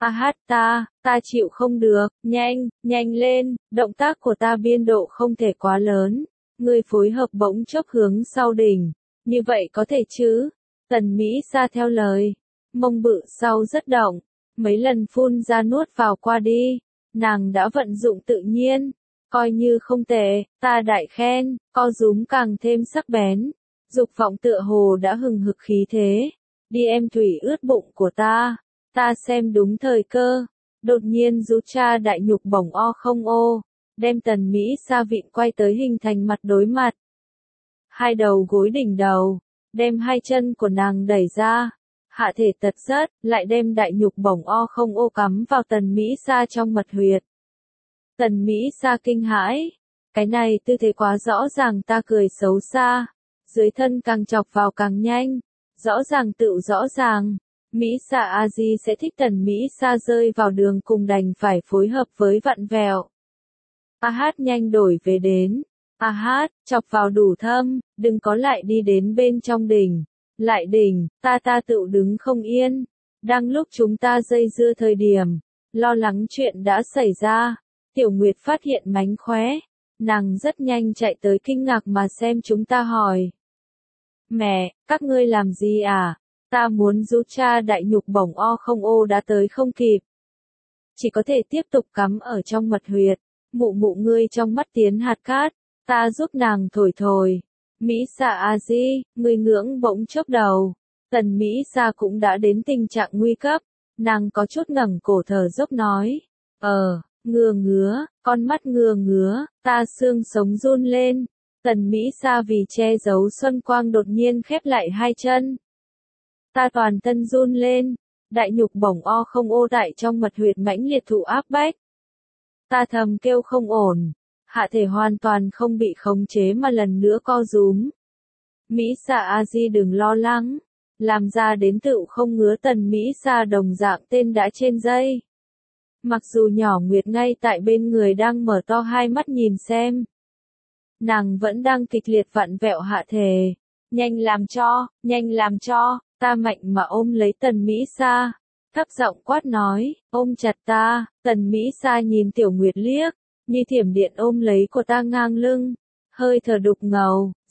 Ta chịu không được, nhanh lên, động tác của ta biên độ không thể quá lớn. Ngươi phối hợp bỗng chốc hướng sau đỉnh. Như vậy có thể chứ? Tần Mỹ Sa theo lời. Mông bự sau rất động. Mấy lần phun ra nuốt vào qua đi. Nàng đã vận dụng tự nhiên. Coi như không tệ, ta đại khen, co rúm càng thêm sắc bén. Dục vọng tựa hồ đã hừng hực khí thế. Đi em thủy ướt bụng của ta xem đúng thời cơ. Đột nhiên rú cha đại nhục bổng o không ô, đem Tần Mỹ Sa vịn quay tới hình thành mặt đối mặt. Hai đầu gối đỉnh đầu, đem hai chân của nàng đẩy ra. Hạ thể tật rất, lại đem đại nhục bổng o không ô cắm vào Tần Mỹ Sa trong mật huyệt. Tần Mỹ Sa kinh hãi, cái này tư thế quá rõ ràng ta cười xấu xa, dưới thân càng chọc vào càng nhanh, rõ ràng tự rõ ràng, Mỹ Sa a di sẽ thích Tần Mỹ Sa rơi vào đường cùng đành phải phối hợp với vặn vẹo. Nhanh đổi về đến, chọc vào đủ thâm, đừng có lại đi đến bên trong đỉnh, lại đỉnh, ta tự đứng không yên, đang lúc chúng ta dây dưa thời điểm, lo lắng chuyện đã xảy ra. Tiểu Nguyệt phát hiện mánh khóe, nàng rất nhanh chạy tới kinh ngạc mà xem chúng ta hỏi. Mẹ, các ngươi làm gì à? Ta muốn rú cha đại nhục bổng o không ô đã tới không kịp. Chỉ có thể tiếp tục cắm ở trong mật huyệt, mụ ngươi trong mắt tiến hạt cát, ta giúp nàng thổi. Mỹ Sa a di, ngươi ngưỡng bỗng chốc đầu. Tần Mỹ Sa cũng đã đến tình trạng nguy cấp, nàng có chút ngẩng cổ thở dốc nói. Ngứa, con mắt ngứa, ta xương sống run lên. Tần Mỹ Sa vì che giấu xuân quang đột nhiên khép lại hai chân. Ta toàn thân run lên, đại nhục bổng o không ô đại trong mật huyệt mãnh liệt thụ áp bách. Ta thầm kêu không ổn, hạ thể hoàn toàn không bị khống chế mà lần nữa co rúm. Mỹ Sa a di đừng lo lắng, làm ra đến tựu không ngứa. Tần Mỹ Sa đồng dạng tên đã trên dây. Mặc dù nhỏ Nguyệt ngay tại bên người đang mở to hai mắt nhìn xem. Nàng vẫn đang kịch liệt vặn vẹo hạ thể. Nhanh làm cho, ta mạnh mà ôm lấy Tần Mỹ Sa. Thấp giọng quát nói, ôm chặt ta. Tần Mỹ Sa nhìn Tiểu Nguyệt liếc, như thiểm điện ôm lấy của ta ngang lưng. Hơi thở đục ngầu,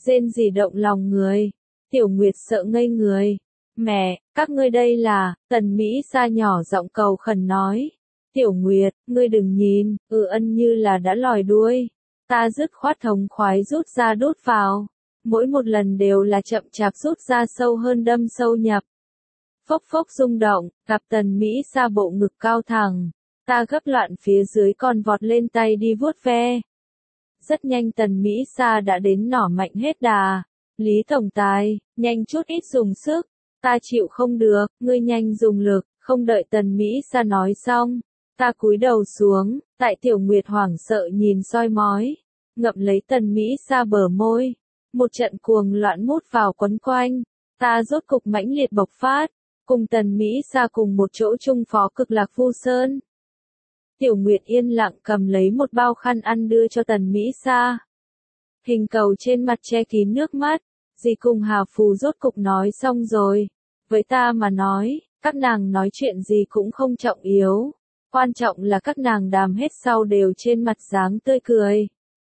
rên rỉ động lòng người. Tiểu Nguyệt sợ ngây người. Mẹ, các ngươi đây là, Tần Mỹ Sa nhỏ giọng cầu khẩn nói. Tiểu Nguyệt, ngươi đừng nhìn, ân như là đã lòi đuôi. Ta dứt khoát thống khoái rút ra đút vào. Mỗi một lần đều là chậm chạp rút ra sâu hơn đâm sâu nhập. Phốc phốc rung động, gặp Tần Mỹ Sa bộ ngực cao thẳng. Ta gấp loạn phía dưới còn vọt lên tay đi vuốt ve. Rất nhanh Tần Mỹ Sa đã đến nỏ mạnh hết đà. Lý tổng tài, nhanh chút ít dùng sức. Ta chịu không được, ngươi nhanh dùng lực. Không đợi Tần Mỹ Sa nói xong. Ta cúi đầu xuống, tại Tiểu Nguyệt hoảng sợ nhìn soi mói. Ngậm lấy Tần Mỹ Sa bờ môi. Một trận cuồng loạn mút vào quấn quanh. Ta rốt cục mãnh liệt bộc phát. Cùng Tần Mỹ Sa cùng một chỗ chung phó Cực Lạc Vu Sơn. Tiểu Nguyệt yên lặng cầm lấy một bao khăn ăn đưa cho Tần Mỹ Sa. Hình cầu trên mặt che kín nước mắt. Dì cùng Hà Phù rốt cục nói xong rồi. Với ta mà nói, các nàng nói chuyện gì cũng không trọng yếu. Quan trọng là các nàng đàm hết sau đều trên mặt dáng tươi cười.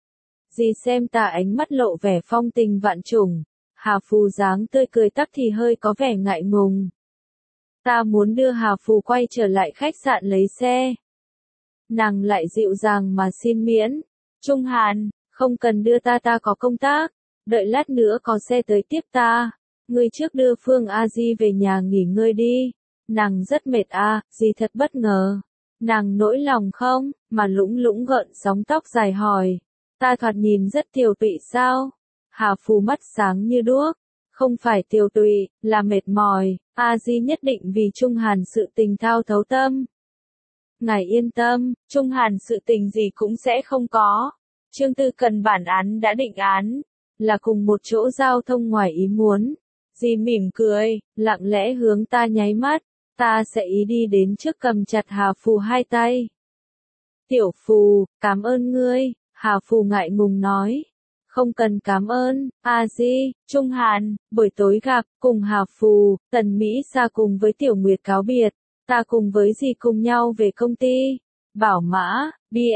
Dì xem ta ánh mắt lộ vẻ phong tình vạn trùng. Hà Phù dáng tươi cười tắc thì hơi có vẻ ngại ngùng. Ta muốn đưa Hà Phù quay trở lại khách sạn lấy xe. Nàng lại dịu dàng mà xin miễn. Trung Hàn, không cần đưa ta có công tác. Đợi lát nữa có xe tới tiếp ta. Ngươi trước đưa Phương A Di về nhà nghỉ ngơi đi. Nàng rất mệt dì thật bất ngờ. Nàng nỗi lòng không, mà lũng lũng gợn sóng tóc dài hỏi. Ta thoạt nhìn rất tiều tụy sao? Hà Phù mắt sáng như đuốc. Không phải tiều tụy, là mệt mỏi. A Di nhất định vì Trung Hàn sự tình thao thấu tâm. Ngài yên tâm, Trung Hàn sự tình gì cũng sẽ không có. Trương Tư Cần bản án đã định án, là cùng một chỗ giao thông ngoài ý muốn. Dì mỉm cười, lặng lẽ hướng ta nháy mắt. Ta sẽ ý đi đến trước cầm chặt Hà Phù hai tay. Tiểu Phù, cảm ơn ngươi, Hà Phù ngại ngùng nói. Không cần cảm ơn, A Di, Trung Hàn, buổi tối gặp, cùng Hà Phù, Tần Mỹ Sa cùng với Tiểu Nguyệt cáo biệt. Ta cùng với dì cùng nhau về công ty. Bảo mã,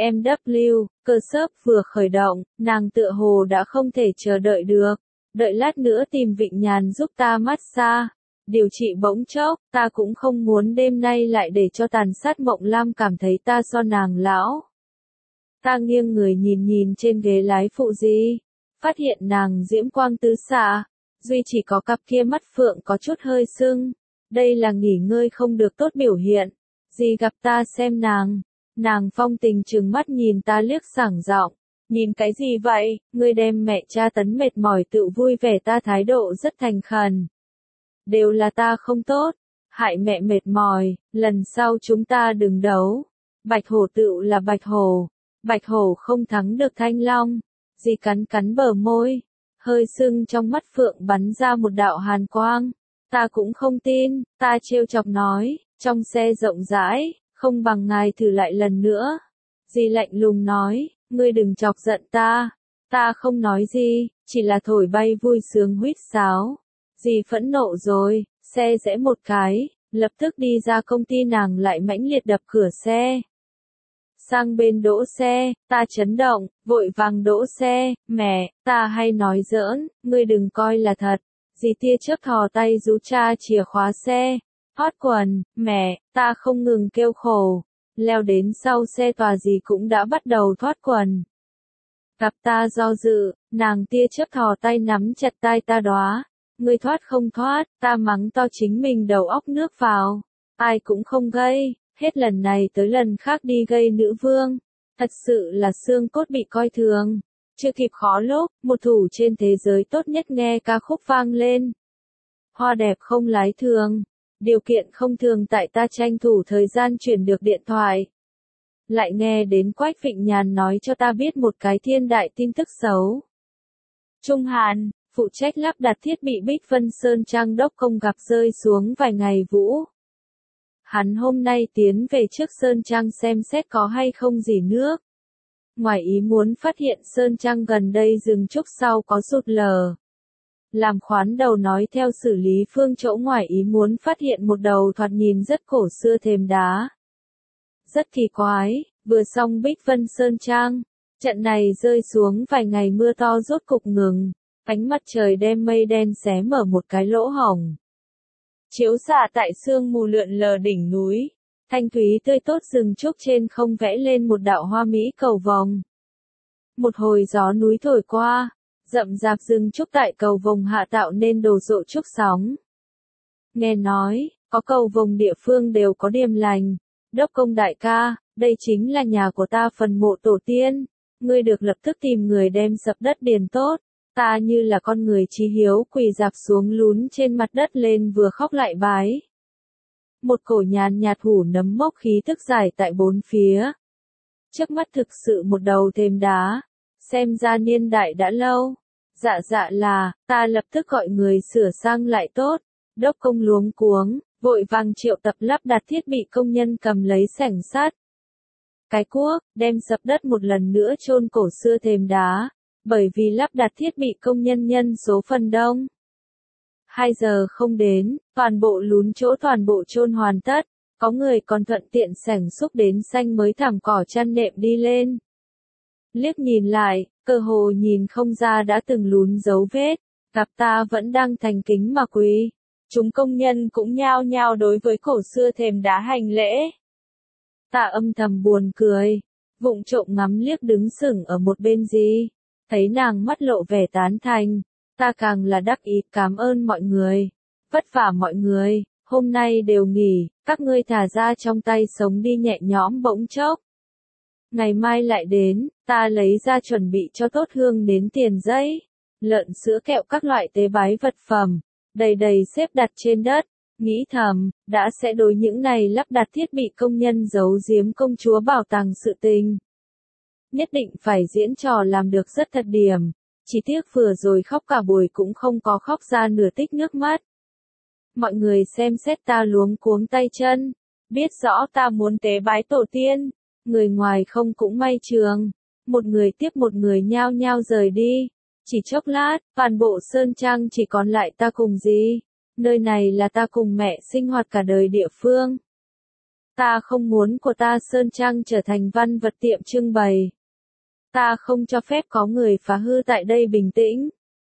BMW, cơ xốp vừa khởi động, nàng tựa hồ đã không thể chờ đợi được. Đợi lát nữa tìm Vịnh Nhàn giúp ta massage. Điều trị bỗng chốc, ta cũng không muốn đêm nay lại để cho Tàn Sát Mộng Lam cảm thấy ta so nàng lão. Ta nghiêng người nhìn trên ghế lái phụ dì, phát hiện nàng diễm quang tứ xạ, duy chỉ có cặp kia mắt phượng có chút hơi sưng. Đây là nghỉ ngơi không được tốt biểu hiện. Dì gặp ta xem nàng phong tình trừng mắt nhìn ta liếc sảng giọng. Nhìn cái gì vậy, ngươi đem mẹ tra tấn mệt mỏi tự vui vẻ, ta thái độ rất thành khẩn. Đều là ta không tốt, hại mẹ mệt mỏi, lần sau chúng ta đừng đấu. Bạch hổ tựu là bạch hổ không thắng được thanh long. Dì cắn cắn bờ môi, hơi sưng trong mắt phượng bắn ra một đạo hàn quang. Ta cũng không tin, ta trêu chọc nói, trong xe rộng rãi, không bằng ngài thử lại lần nữa. Dì lạnh lùng nói, ngươi đừng chọc giận ta. Ta không nói gì, chỉ là thổi bay vui sướng huýt sáo. Dì phẫn nộ rồi, xe rẽ một cái, lập tức đi ra công ty, nàng lại mãnh liệt đập cửa xe. Sang bên đỗ xe, ta chấn động, vội vàng đỗ xe, mẹ, ta hay nói giỡn, ngươi đừng coi là thật. Dì tia chớp thò tay rú cha chìa khóa xe, hót quần, mẹ, ta không ngừng kêu khổ. Leo đến sau xe tòa dì cũng đã bắt đầu thoát quần. Gặp ta do dự, nàng tia chớp thò tay nắm chặt tai ta đoá. Ngươi thoát không thoát, ta mắng to chính mình đầu óc nước vào. Ai cũng không gây, hết lần này tới lần khác đi gây nữ vương. Thật sự là xương cốt bị coi thường. Chưa kịp khó lúc, một thủ trên thế giới tốt nhất nghe ca khúc vang lên. Hoa đẹp không lái thường. Điều kiện không thường tại ta tranh thủ thời gian chuyển được điện thoại. Lại nghe đến Quách Vịnh Nhàn nói cho ta biết một cái thiên đại tin tức xấu. Trung Hàn, phụ trách lắp đặt thiết bị Bích Vân Sơn Trang đốc công gặp rơi xuống vài ngày vũ. Hắn hôm nay tiến về trước Sơn Trang xem xét có hay không gì nước. Ngoài ý muốn phát hiện Sơn Trang gần đây dừng trúc sau có sụt lở. Làm khoán đầu nói theo xử lý phương chỗ ngoài ý muốn phát hiện một đầu thoạt nhìn rất cổ xưa thềm đá. Rất kỳ quái, vừa xong Bích Vân Sơn Trang, trận này rơi xuống vài ngày mưa to rốt cục ngừng. Ánh mặt trời đem mây đen xé mở một cái lỗ hổng. Chiếu xạ tại sương mù lượn lờ đỉnh núi, thanh thúy tươi tốt rừng trúc trên không vẽ lên một đạo hoa mỹ cầu vồng. Một hồi gió núi thổi qua, rậm rạp rừng trúc tại cầu vồng hạ tạo nên đồ rộ trúc sóng. Nghe nói, có cầu vồng địa phương đều có điềm lành. Đốc Công đại ca, đây chính là nhà của ta phần mộ tổ tiên. Ngươi được lập tức tìm người đem sập đất điền tốt. Ta như là con người chí hiếu quỳ dạp xuống lún trên mặt đất lên vừa khóc lại bái. Một cổ nhàn nhạt hủ nấm mốc khí tức dài tại bốn phía. Trước mắt thực sự một đầu thềm đá. Xem ra niên đại đã lâu. Dạ là, ta lập tức gọi người sửa sang lại tốt. Đốc Công luống cuống, vội vàng triệu tập lắp đặt thiết bị công nhân cầm lấy xẻng sắt. Cái cuốc, đem sập đất một lần nữa chôn cổ xưa thềm đá, bởi vì lắp đặt thiết bị công nhân nhân số phần đông. 2 giờ không đến, toàn bộ lún chỗ toàn bộ chôn hoàn tất, có người còn thuận tiện xẻng xúc đến xanh mới thảm cỏ chăn nệm đi lên. Liếc nhìn lại, cơ hồ nhìn không ra đã từng lún dấu vết, gặp ta vẫn đang thành kính mà quỳ. Chúng công nhân cũng nhao nhao đối với cổ xưa thềm đá hành lễ. Ta âm thầm buồn cười, vụng trộm ngắm liếc đứng sững ở một bên gì, thấy nàng mắt lộ vẻ tán thành, ta càng là đắc ý cảm ơn mọi người, vất vả mọi người, hôm nay đều nghỉ, các ngươi thả ra trong tay sống đi nhẹ nhõm bỗng chốc. Ngày mai lại đến, ta lấy ra chuẩn bị cho tốt hương đến tiền giấy, lợn sữa kẹo các loại tế bái vật phẩm. Đầy xếp đặt trên đất, nghĩ thầm, đã sẽ đối những này lắp đặt thiết bị công nhân giấu giếm công chúa bảo tàng sự tình. Nhất định phải diễn trò làm được rất thật điểm, chỉ tiếc vừa rồi khóc cả buổi cũng không có khóc ra nửa tích nước mắt. Mọi người xem xét ta luống cuống tay chân, biết rõ ta muốn tế bái tổ tiên, người ngoài không cũng may trường, một người tiếp một người nhao nhao rời đi. Chỉ chốc lát, toàn bộ Sơn Trang chỉ còn lại ta cùng gì. Nơi này là ta cùng mẹ sinh hoạt cả đời địa phương. Ta không muốn của ta Sơn Trang trở thành văn vật tiệm trưng bày. Ta không cho phép có người phá hư tại đây bình tĩnh.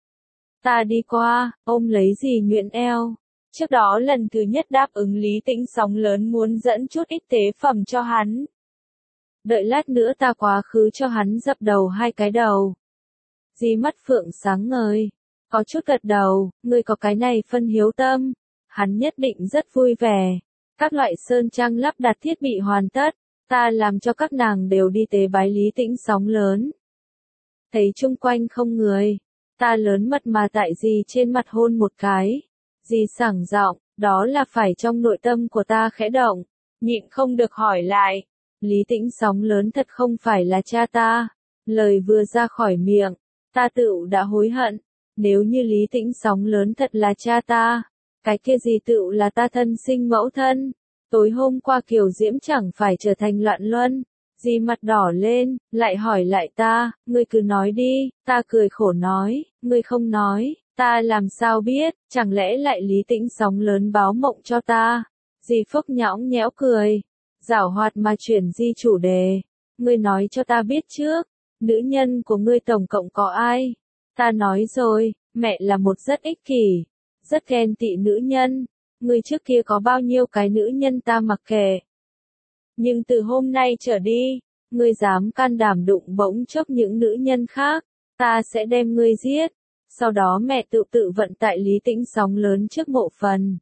Ta đi qua, ôm lấy dì nhuyễn eo. Trước đó lần thứ nhất đáp ứng Lý Tĩnh sóng lớn muốn dẫn chút ít tế phẩm cho hắn. Đợi lát nữa ta quá khứ cho hắn dập đầu 2 cái đầu. Dì mắt phượng sáng ngời, có chút gật đầu, ngươi có cái này phân hiếu tâm, hắn nhất định rất vui vẻ. Các loại sơn trang lắp đặt thiết bị hoàn tất, ta làm cho các nàng đều đi tế bái Lý Tĩnh sóng lớn. Thấy chung quanh không người, ta lớn mật mà tại dì trên mặt hôn một cái. Dì sảng giọng, đó là phải trong nội tâm của ta khẽ động, nhịn không được hỏi lại. Lý Tĩnh sóng lớn thật không phải là cha ta. Lời vừa ra khỏi miệng, ta tựu đã hối hận. Nếu như Lý Tĩnh sóng lớn thật là cha ta, cái kia gì tựu là ta thân sinh mẫu thân. Tối hôm qua Kiều Diễm chẳng phải trở thành loạn luân. Dì mặt đỏ lên, lại hỏi lại ta, ngươi cứ nói đi. Ta cười khổ nói, ngươi không nói, ta làm sao biết, chẳng lẽ lại Lý Tĩnh sóng lớn báo mộng cho ta. Dì phốc nhõng nhẽo cười, giảo hoạt mà chuyển di chủ đề. Ngươi nói cho ta biết trước, nữ nhân của ngươi tổng cộng có ai? Ta nói rồi, mẹ là một rất ích kỷ, rất ghen tị nữ nhân. Ngươi trước kia có bao nhiêu cái nữ nhân ta mặc kệ. Nhưng từ hôm nay trở đi, ngươi dám can đảm đụng bỗng chốc những nữ nhân khác, ta sẽ đem ngươi giết. Sau đó mẹ tự vận tại Lý Tĩnh sóng lớn trước mộ phần.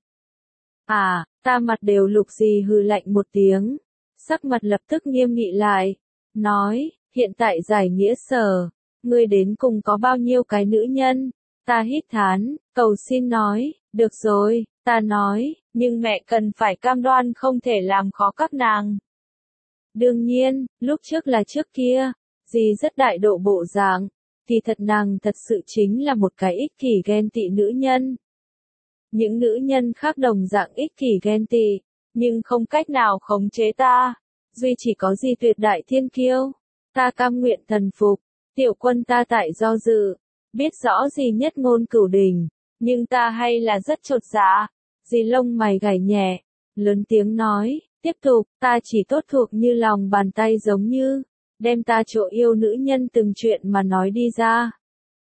À, ta mặt đều lục gì hừ lạnh một tiếng. Sắc mặt lập tức nghiêm nghị lại. Nói, hiện tại giải nghĩa sở. Ngươi đến cùng có bao nhiêu cái nữ nhân? Ta hít thán, cầu xin nói, được rồi, ta nói, nhưng mẹ cần phải cam đoan không thể làm khó các nàng. Đương nhiên, lúc trước là trước kia, dì rất đại độ bộ dạng, thì thật nàng thật sự chính là một cái ích kỷ ghen tị nữ nhân. Những nữ nhân khác đồng dạng ích kỷ ghen tị, nhưng không cách nào khống chế ta, duy chỉ có dì tuyệt đại thiên kiêu, ta cam nguyện thần phục. Tiểu quân ta tại do dự, biết rõ gì nhất ngôn cửu đình, nhưng ta hay là rất chột dạ. Dì lông mày gảy nhẹ, lớn tiếng nói, tiếp tục, ta chỉ tốt thuộc như lòng bàn tay giống như, đem ta chỗ yêu nữ nhân từng chuyện mà nói đi ra.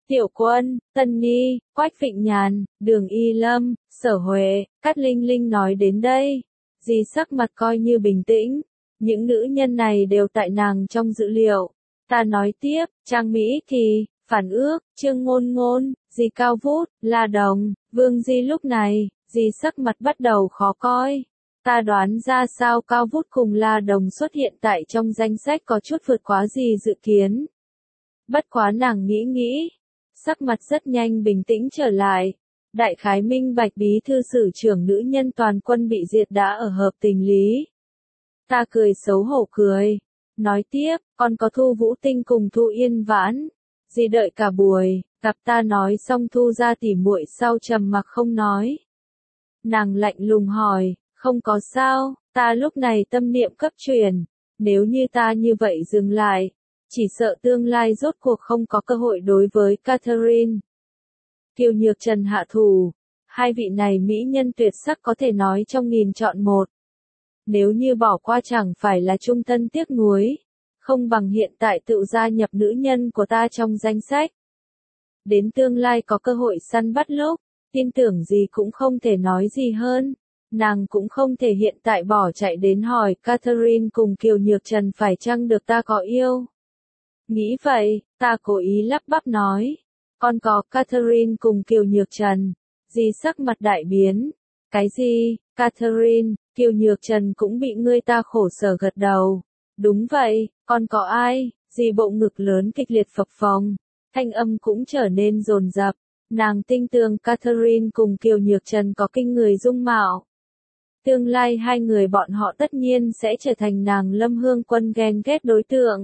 Tiểu Quân, Tân Nhi, Quách Vịnh Nhàn, Đường Y Lâm, Sở Huệ, Cát Linh Linh nói đến đây. Dì sắc mặt coi như bình tĩnh. Những nữ nhân này đều tại nàng trong dữ liệu. Ta nói tiếp, Trang Mỹ Kỳ, Phản Ước, Trương Ngôn Ngôn, dì Cao Vút, La Đồng, Vương Di lúc này, dì sắc mặt bắt đầu khó coi. Ta đoán ra sao Cao Vút cùng La Đồng xuất hiện tại trong danh sách có chút vượt quá gì dự kiến. Bất quá nàng nghĩ, sắc mặt rất nhanh bình tĩnh trở lại. Đại khái minh bạch bí thư sử trưởng nữ nhân toàn quân bị diệt đã ở hợp tình lý. Ta cười xấu hổ cười. Nói tiếp, còn có Thu Vũ Tinh cùng Thu Yên Vãn. Dì đợi cả buổi, gặp ta nói xong Thu ra tỉ muội sau trầm mặc không nói. Nàng lạnh lùng hỏi, không có sao, ta lúc này tâm niệm cấp chuyển. Nếu như ta như vậy dừng lại, chỉ sợ tương lai rốt cuộc không có cơ hội đối với Catherine. Kiều Nhược Trần hạ thủ, hai vị này mỹ nhân tuyệt sắc có thể nói trong nghìn chọn một. Nếu như bỏ qua chẳng phải là trung thân tiếc nuối, không bằng hiện tại tự gia nhập nữ nhân của ta trong danh sách. Đến tương lai có cơ hội săn bắt lúc, tin tưởng gì cũng không thể nói gì hơn. Nàng cũng không thể hiện tại bỏ chạy đến hỏi Catherine cùng Kiều Nhược Trần phải chăng được ta có yêu. Nghĩ vậy, ta cố ý lắp bắp nói. Còn có Catherine cùng Kiều Nhược Trần. Dì sắc mặt đại biến. Cái gì, Catherine, Kiều Nhược Trần cũng bị ngươi ta khổ sở gật đầu. Đúng vậy, còn có ai? Dì bộ ngực lớn kịch liệt phập phồng. Thanh âm cũng trở nên dồn dập. Nàng tin tưởng Catherine cùng Kiều Nhược Trần có kinh người dung mạo. Tương lai hai người bọn họ tất nhiên sẽ trở thành nàng Lâm Hương Quân ghen ghét đối tượng.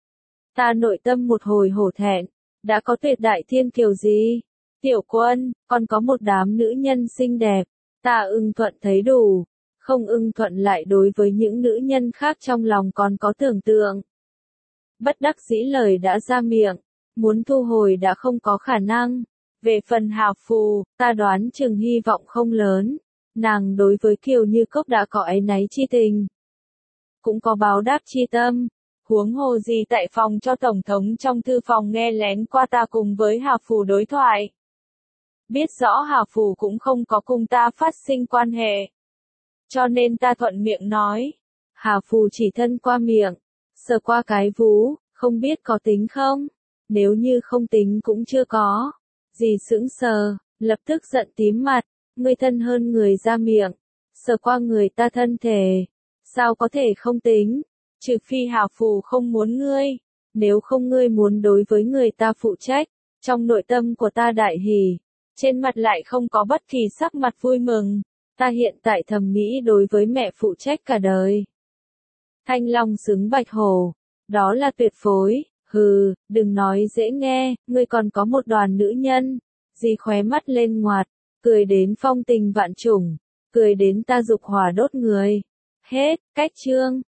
Ta nội tâm một hồi hổ thẹn. Đã có tuyệt đại thiên kiều gì? Tiểu Quân, còn có một đám nữ nhân xinh đẹp. Ta ưng thuận thấy đủ. Không ưng thuận lại đối với những nữ nhân khác trong lòng còn có tưởng tượng. Bất đắc dĩ lời đã ra miệng. Muốn thu hồi đã không có khả năng. Về phần Hào Phù, ta đoán chừng hy vọng không lớn. Nàng đối với Kiều Như Cốc đã có áy náy chi tình. Cũng có báo đáp chi tâm. Huống hồ gì tại phòng cho Tổng thống trong thư phòng nghe lén qua ta cùng với Hào Phù đối thoại. Biết rõ Hào Phù cũng không có cùng ta phát sinh quan hệ. Cho nên ta thuận miệng nói. Hào Phù chỉ thân qua miệng. Sờ qua cái vú, không biết có tính không? Nếu như không tính cũng chưa có. Dì sững sờ, lập tức giận tím mặt. Ngươi thân hơn người ra miệng. Sờ qua người ta thân thể. Sao có thể không tính? Trừ phi Hào Phù không muốn ngươi. Nếu không ngươi muốn đối với người ta phụ trách. Trong nội tâm của ta đại hỉ. Trên mặt lại không có bất kỳ sắc mặt vui mừng. Ta hiện tại thẩm mỹ đối với mẹ phụ trách cả đời. Thanh Long xứng bạch hổ. Đó là tuyệt phối. Hừ, đừng nói dễ nghe, ngươi còn có một đoàn nữ nhân. Dì khóe mắt lên ngoạt. Cười đến phong tình vạn trùng. Cười đến ta dục hỏa đốt người. Hết, cách chương.